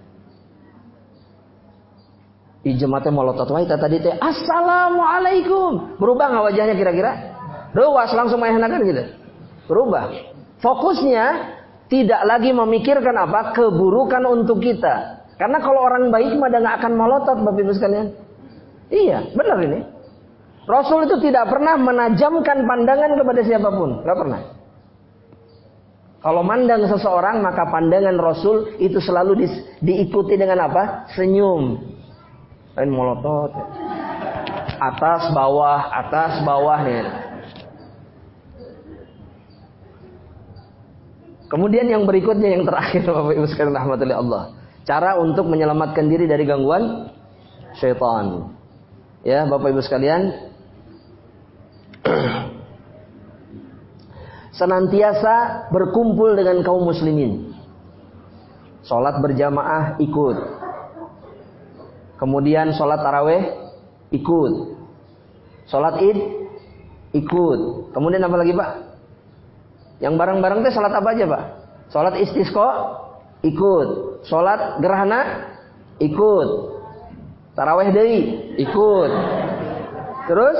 Di jemaatnya melotot wae tadi teh, assalamualaikum, berubah nggak wajahnya kira-kira? Ruas langsung maenakan gitu, berubah. Fokusnya tidak lagi memikirkan apa keburukan untuk kita. Karena kalau orang baik mah nggak akan melotot, Bapak Ibu sekalian. Iya, benar ini. Rasul itu tidak pernah menajamkan pandangan kepada siapapun, nggak pernah. Kalau mandang seseorang maka pandangan Rasul itu selalu di, diikuti dengan apa? Senyum. Lain melotot. Atas bawah, atas bawah nih. Kemudian yang berikutnya yang terakhir Bapak Ibu sekalian rahmatullahi Allah. Cara untuk menyelamatkan diri dari gangguan syaitan. Ya, Bapak Ibu sekalian. Senantiasa berkumpul dengan kaum muslimin. Salat berjamaah ikut. Kemudian salat tarawih ikut. Salat Id ikut. Kemudian apa lagi, Pak? Yang bareng-bareng teh salat apa aja, Pak? Salat istisqa ikut, salat gerhana ikut, tarawih deui ikut. Terus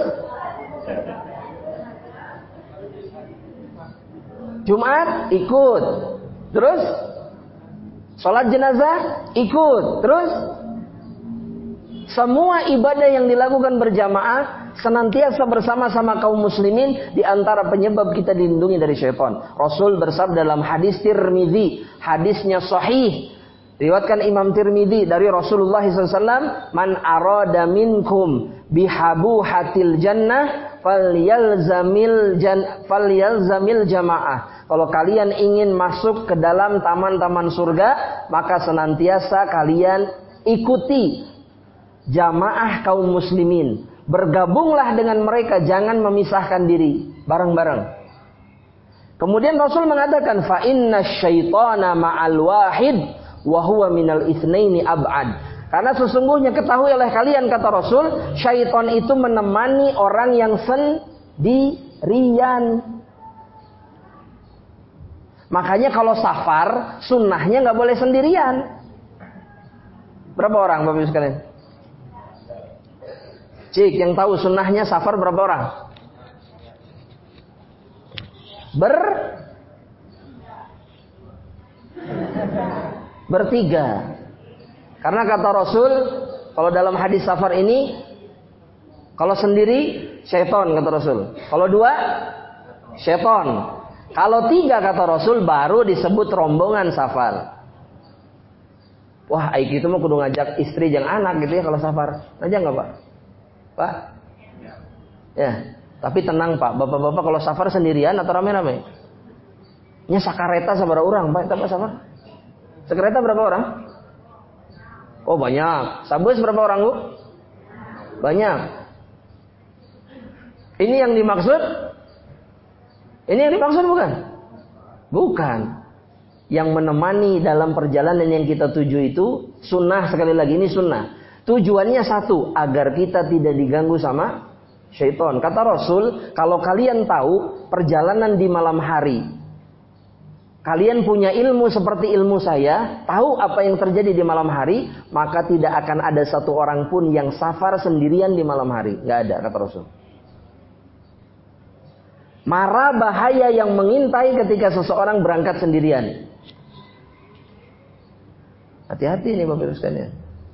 Jumat ikut. Terus salat jenazah ikut. Terus semua ibadah yang dilakukan berjamaah senantiasa bersama-sama kaum muslimin di antara penyebab kita dilindungi dari syaitan. Rasul bersabda dalam hadis Tirmidzi, hadisnya sahih, riwayatkan Imam Tirmidzi dari Rasulullah shallallahu alaihi wasallam, man arada minkum bihabuhatil jannah falyalzamil jan falyalzamil jamaah. Kalau kalian ingin masuk ke dalam taman-taman surga, maka senantiasa kalian ikuti jamaah kaum muslimin. Bergabunglah dengan mereka, jangan memisahkan diri, bareng-bareng. Kemudian Rasul mengatakan, fa inna syaitana ma'al wahid wa huwa minal itsnaini ab'ad. Karena sesungguhnya ketahui oleh kalian, kata Rasul, syaitan itu menemani orang yang sendirian. Makanya kalau safar, sunnahnya nggak boleh sendirian. Berapa orang, Bapak Ibu sekalian? Cik, yang tahu sunnahnya safar berapa orang? Ber Bertiga. Karena kata Rasul, kalau dalam hadis safar ini, kalau sendiri syaitan kata Rasul. Kalau dua syaitan. Kalau tiga kata Rasul baru disebut rombongan safar. Wah, aik itu mah kudu ngajak istri jeung anak gitu ya kalau safar. Ngajak enggak, Pak? Pak? Ya, tapi tenang Pak, bapak-bapak kalau safar sendirian atau rame-rame? Nya sakareta sabaraha urang, Pak? Eta safar? Sakareta berapa orang? Oh, banyak. Sabus berapa orang, Bu? Banyak. Ini yang dimaksud? Ini yang dimaksud bukan? Bukan. Yang menemani dalam perjalanan yang kita tuju itu sunnah, sekali lagi ini sunnah. Tujuannya satu, agar kita tidak diganggu sama syaitan. Kata Rasul, kalau kalian tahu perjalanan di malam hari, kalian punya ilmu seperti ilmu saya, tahu apa yang terjadi di malam hari, maka tidak akan ada satu orang pun yang safar sendirian di malam hari. Gak ada, kata Rasul. Mara bahaya yang mengintai ketika seseorang berangkat sendirian. Hati-hati nih Bapak Ibu sekalian.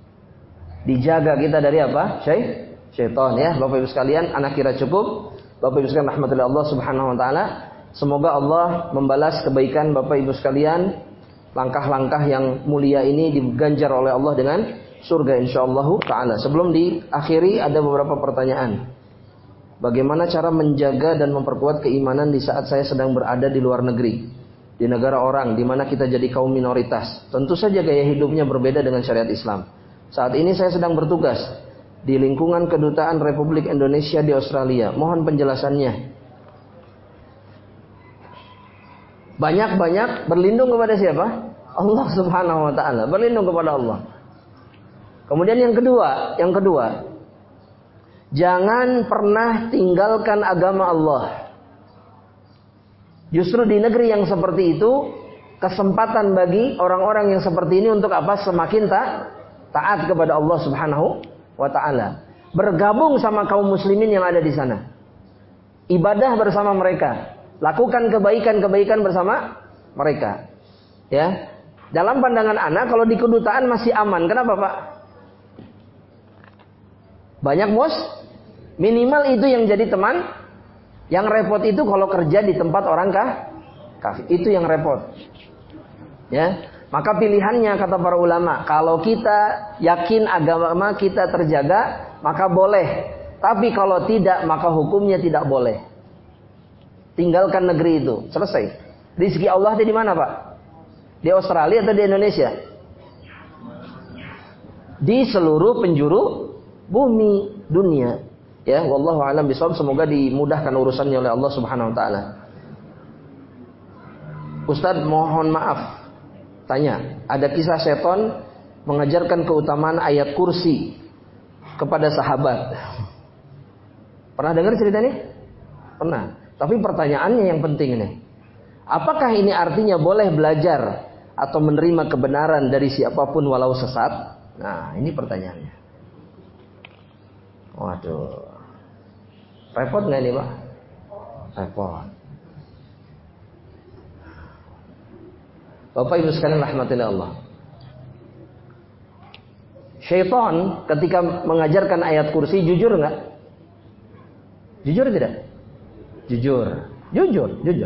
Dijaga kita dari apa? Syai, syaitan ya. Bapak Ibu sekalian, anak kira cukup. Bapak Ibu sekalian rahmatullahi Allah Subhanahu wa taala. Semoga Allah membalas kebaikan Bapak Ibu sekalian. Langkah-langkah yang mulia ini diganjar oleh Allah dengan surga insyaallah taala. Sebelum diakhiri ada beberapa pertanyaan. Bagaimana cara menjaga dan memperkuat keimanan di saat saya sedang berada di luar negeri, di negara orang, di mana kita jadi kaum minoritas? Tentu saja gaya hidupnya berbeda dengan syariat Islam. Saat ini saya sedang bertugas di lingkungan Kedutaan Republik Indonesia di Australia. Mohon penjelasannya. Banyak-banyak berlindung kepada siapa? Allah Subhanahu wa taala. Berlindung kepada Allah. Kemudian yang kedua, yang kedua, jangan pernah tinggalkan agama Allah. Justru di negeri yang seperti itu, kesempatan bagi orang-orang yang seperti ini untuk apa? Semakin tak taat kepada Allah Subhanahu wa taala. Bergabung sama kaum muslimin yang ada di sana. Ibadah bersama mereka, lakukan kebaikan-kebaikan bersama mereka. Ya. Dalam pandangan anak kalau di kedutaan masih aman. Kenapa, Pak? Banyak mus minimal itu yang jadi teman. Yang repot itu kalau kerja di tempat orang kah? Kafir. Itu yang repot. Ya. Maka pilihannya kata para ulama, kalau kita yakin agama kita terjaga, maka boleh. Tapi kalau tidak, maka hukumnya tidak boleh. Tinggalkan negeri itu. Selesai. Rizki Allah itu di mana, Pak? Di Australia atau di Indonesia? Di seluruh penjuru bumi dunia. Ya, wallahu a'lam bishawab. Semoga dimudahkan urusannya oleh Allah Subhanahu wa taala. Ustaz, mohon maaf. Tanya, ada kisah seton mengajarkan keutamaan ayat kursi kepada sahabat. Pernah dengar cerita ini? Pernah. Tapi pertanyaannya yang penting ini. Apakah ini artinya boleh belajar atau menerima kebenaran dari siapapun walau sesat? Nah, ini pertanyaannya. Waduh. Repot nggak ini, Pak? Repot. Bapak Ibu sekalian rahmatullahi Allah. Syaitan ketika mengajarkan ayat kursi jujur nggak? Jujur tidak? Jujur. Jujur, jujur.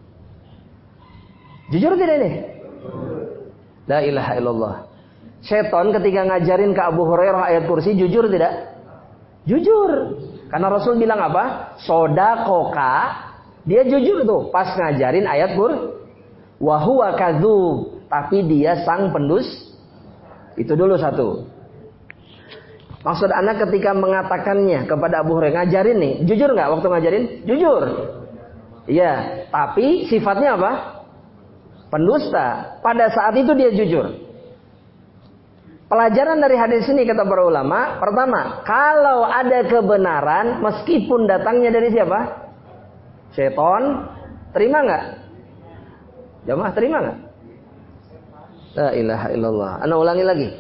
Jujur tidak ini? La ilaha illallah. Syaitan ketika ngajarin ke Abu Hurairah ayat kursi jujur tidak? Jujur. Karena Rasul bilang apa? Sodakoka. Dia jujur tuh pas ngajarin ayat kur. Wahuwa kadzub. Tapi dia sang pendus. Itu dulu satu. Maksud anak ketika mengatakannya kepada Abu Hurairah, ngajarin nih. Jujur nggak waktu ngajarin? Jujur. Iya. Tapi sifatnya apa? Pendusta. Pada saat itu dia jujur. Pelajaran dari hadis ini kata para ulama, pertama, kalau ada kebenaran meskipun datangnya dari siapa? Syaitan, terima nggak? Jamaah terima nggak? La ilaha illallah. Ana ulangi lagi.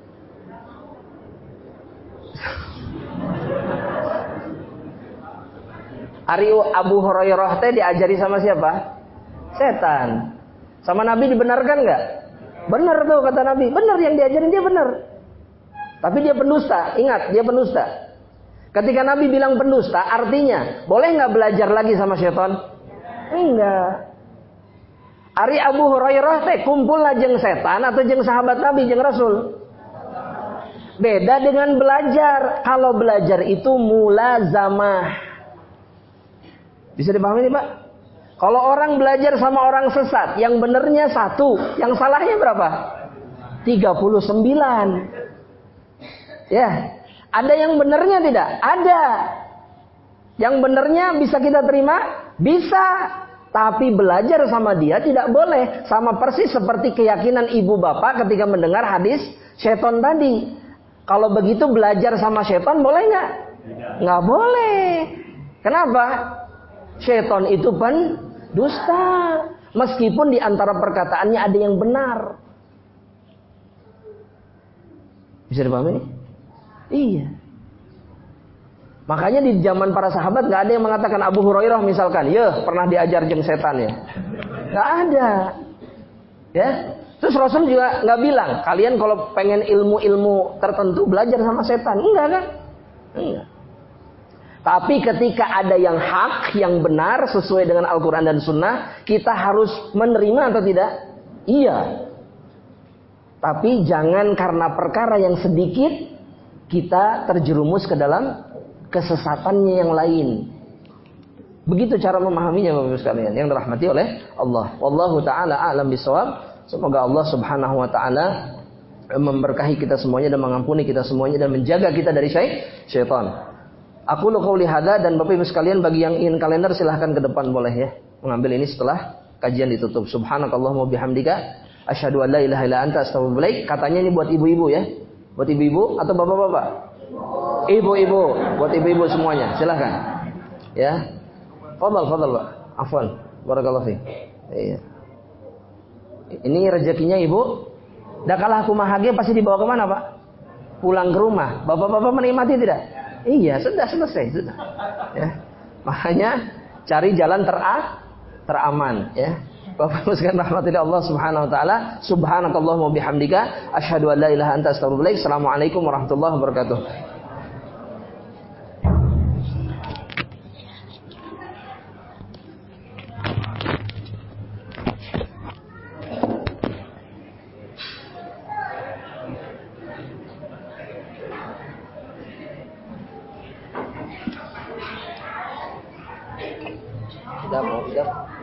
Ari Abu Hurairah teh diajari sama siapa? Setan. Sama Nabi dibenarkan nggak? Benar tuh kata Nabi. Benar yang diajarin dia benar. Tapi dia pendusta. Ingat, dia pendusta. Ketika Nabi bilang pendusta, artinya boleh nggak belajar lagi sama syaitan? Enggak. Ari Abu Hurairah teh kumpul jeng setan atau jeng sahabat Nabi jeng Rasul. Beda dengan belajar. Kalau belajar itu mulazamah. Bisa dipahami nih, Pak? Kalau orang belajar sama orang sesat, yang benernya satu, yang salahnya berapa? tiga puluh sembilan. Ya, ada yang benernya tidak? Ada. Yang benernya bisa kita terima? Bisa. Tapi belajar sama dia tidak boleh. Sama persis seperti keyakinan ibu bapak ketika mendengar hadis syaitan tadi. Kalau begitu belajar sama syaitan boleh nggak? Nggak boleh. Kenapa? Syaitan itu pendusta. Meskipun di antara perkataannya ada yang benar. Bisa dipahami nih? Iya. Makanya di zaman para sahabat nggak ada yang mengatakan Abu Hurairah misalkan, ya pernah diajar jeng setan ya. Nggak ada. Ya. Terus Rasul juga nggak bilang, kalian kalau pengen ilmu-ilmu tertentu belajar sama setan. Enggak kan? Enggak. Tapi ketika ada yang hak, yang benar sesuai dengan Al-Quran dan Sunnah, kita harus menerima atau tidak? Iya. Tapi jangan karena perkara yang sedikit kita terjerumus ke dalam kesesatannya yang lain. Begitu cara memahaminya Bapak Ibu sekalian yang dirahmati oleh Allah. Wallahu taala a'lam bishawab. Semoga Allah Subhanahu wa taala memberkahi kita semuanya dan mengampuni kita semuanya dan menjaga kita dari syaitan. Aku lu qauli hadza, dan Bapak Ibu sekalian bagi yang ingin kalender silahkan ke depan boleh ya. Mengambil ini setelah kajian ditutup. Subhanakallahumma bihamdika asyhadu an la ilaha illa anta astaghfiruka. Katanya ini buat ibu-ibu ya. Buat ibu-ibu atau bapak-bapak? Ibu-ibu, buat ibu-ibu semuanya. Silahkan. Ya. Fadhal, fadhal, Pak. Afwan. Barakallahu fiik. Iya. Ini rezekinya ibu. Dan kalau aku bahagia pasti dibawa kemana Pak? Pulang ke rumah. Bapak-bapak menikmati tidak? Iya, sudah selesai sudah. Ya. Makanya cari jalan tera teraman. Ya. Bapak sekalian rahmatillah Allah Subhanahu Wa Taala. Subhanakallahumma bihamdika asyhadu an la ilaha anta astaghfiruka. Assalamualaikum warahmatullahi wabarakatuh. Sudah mau, sudah.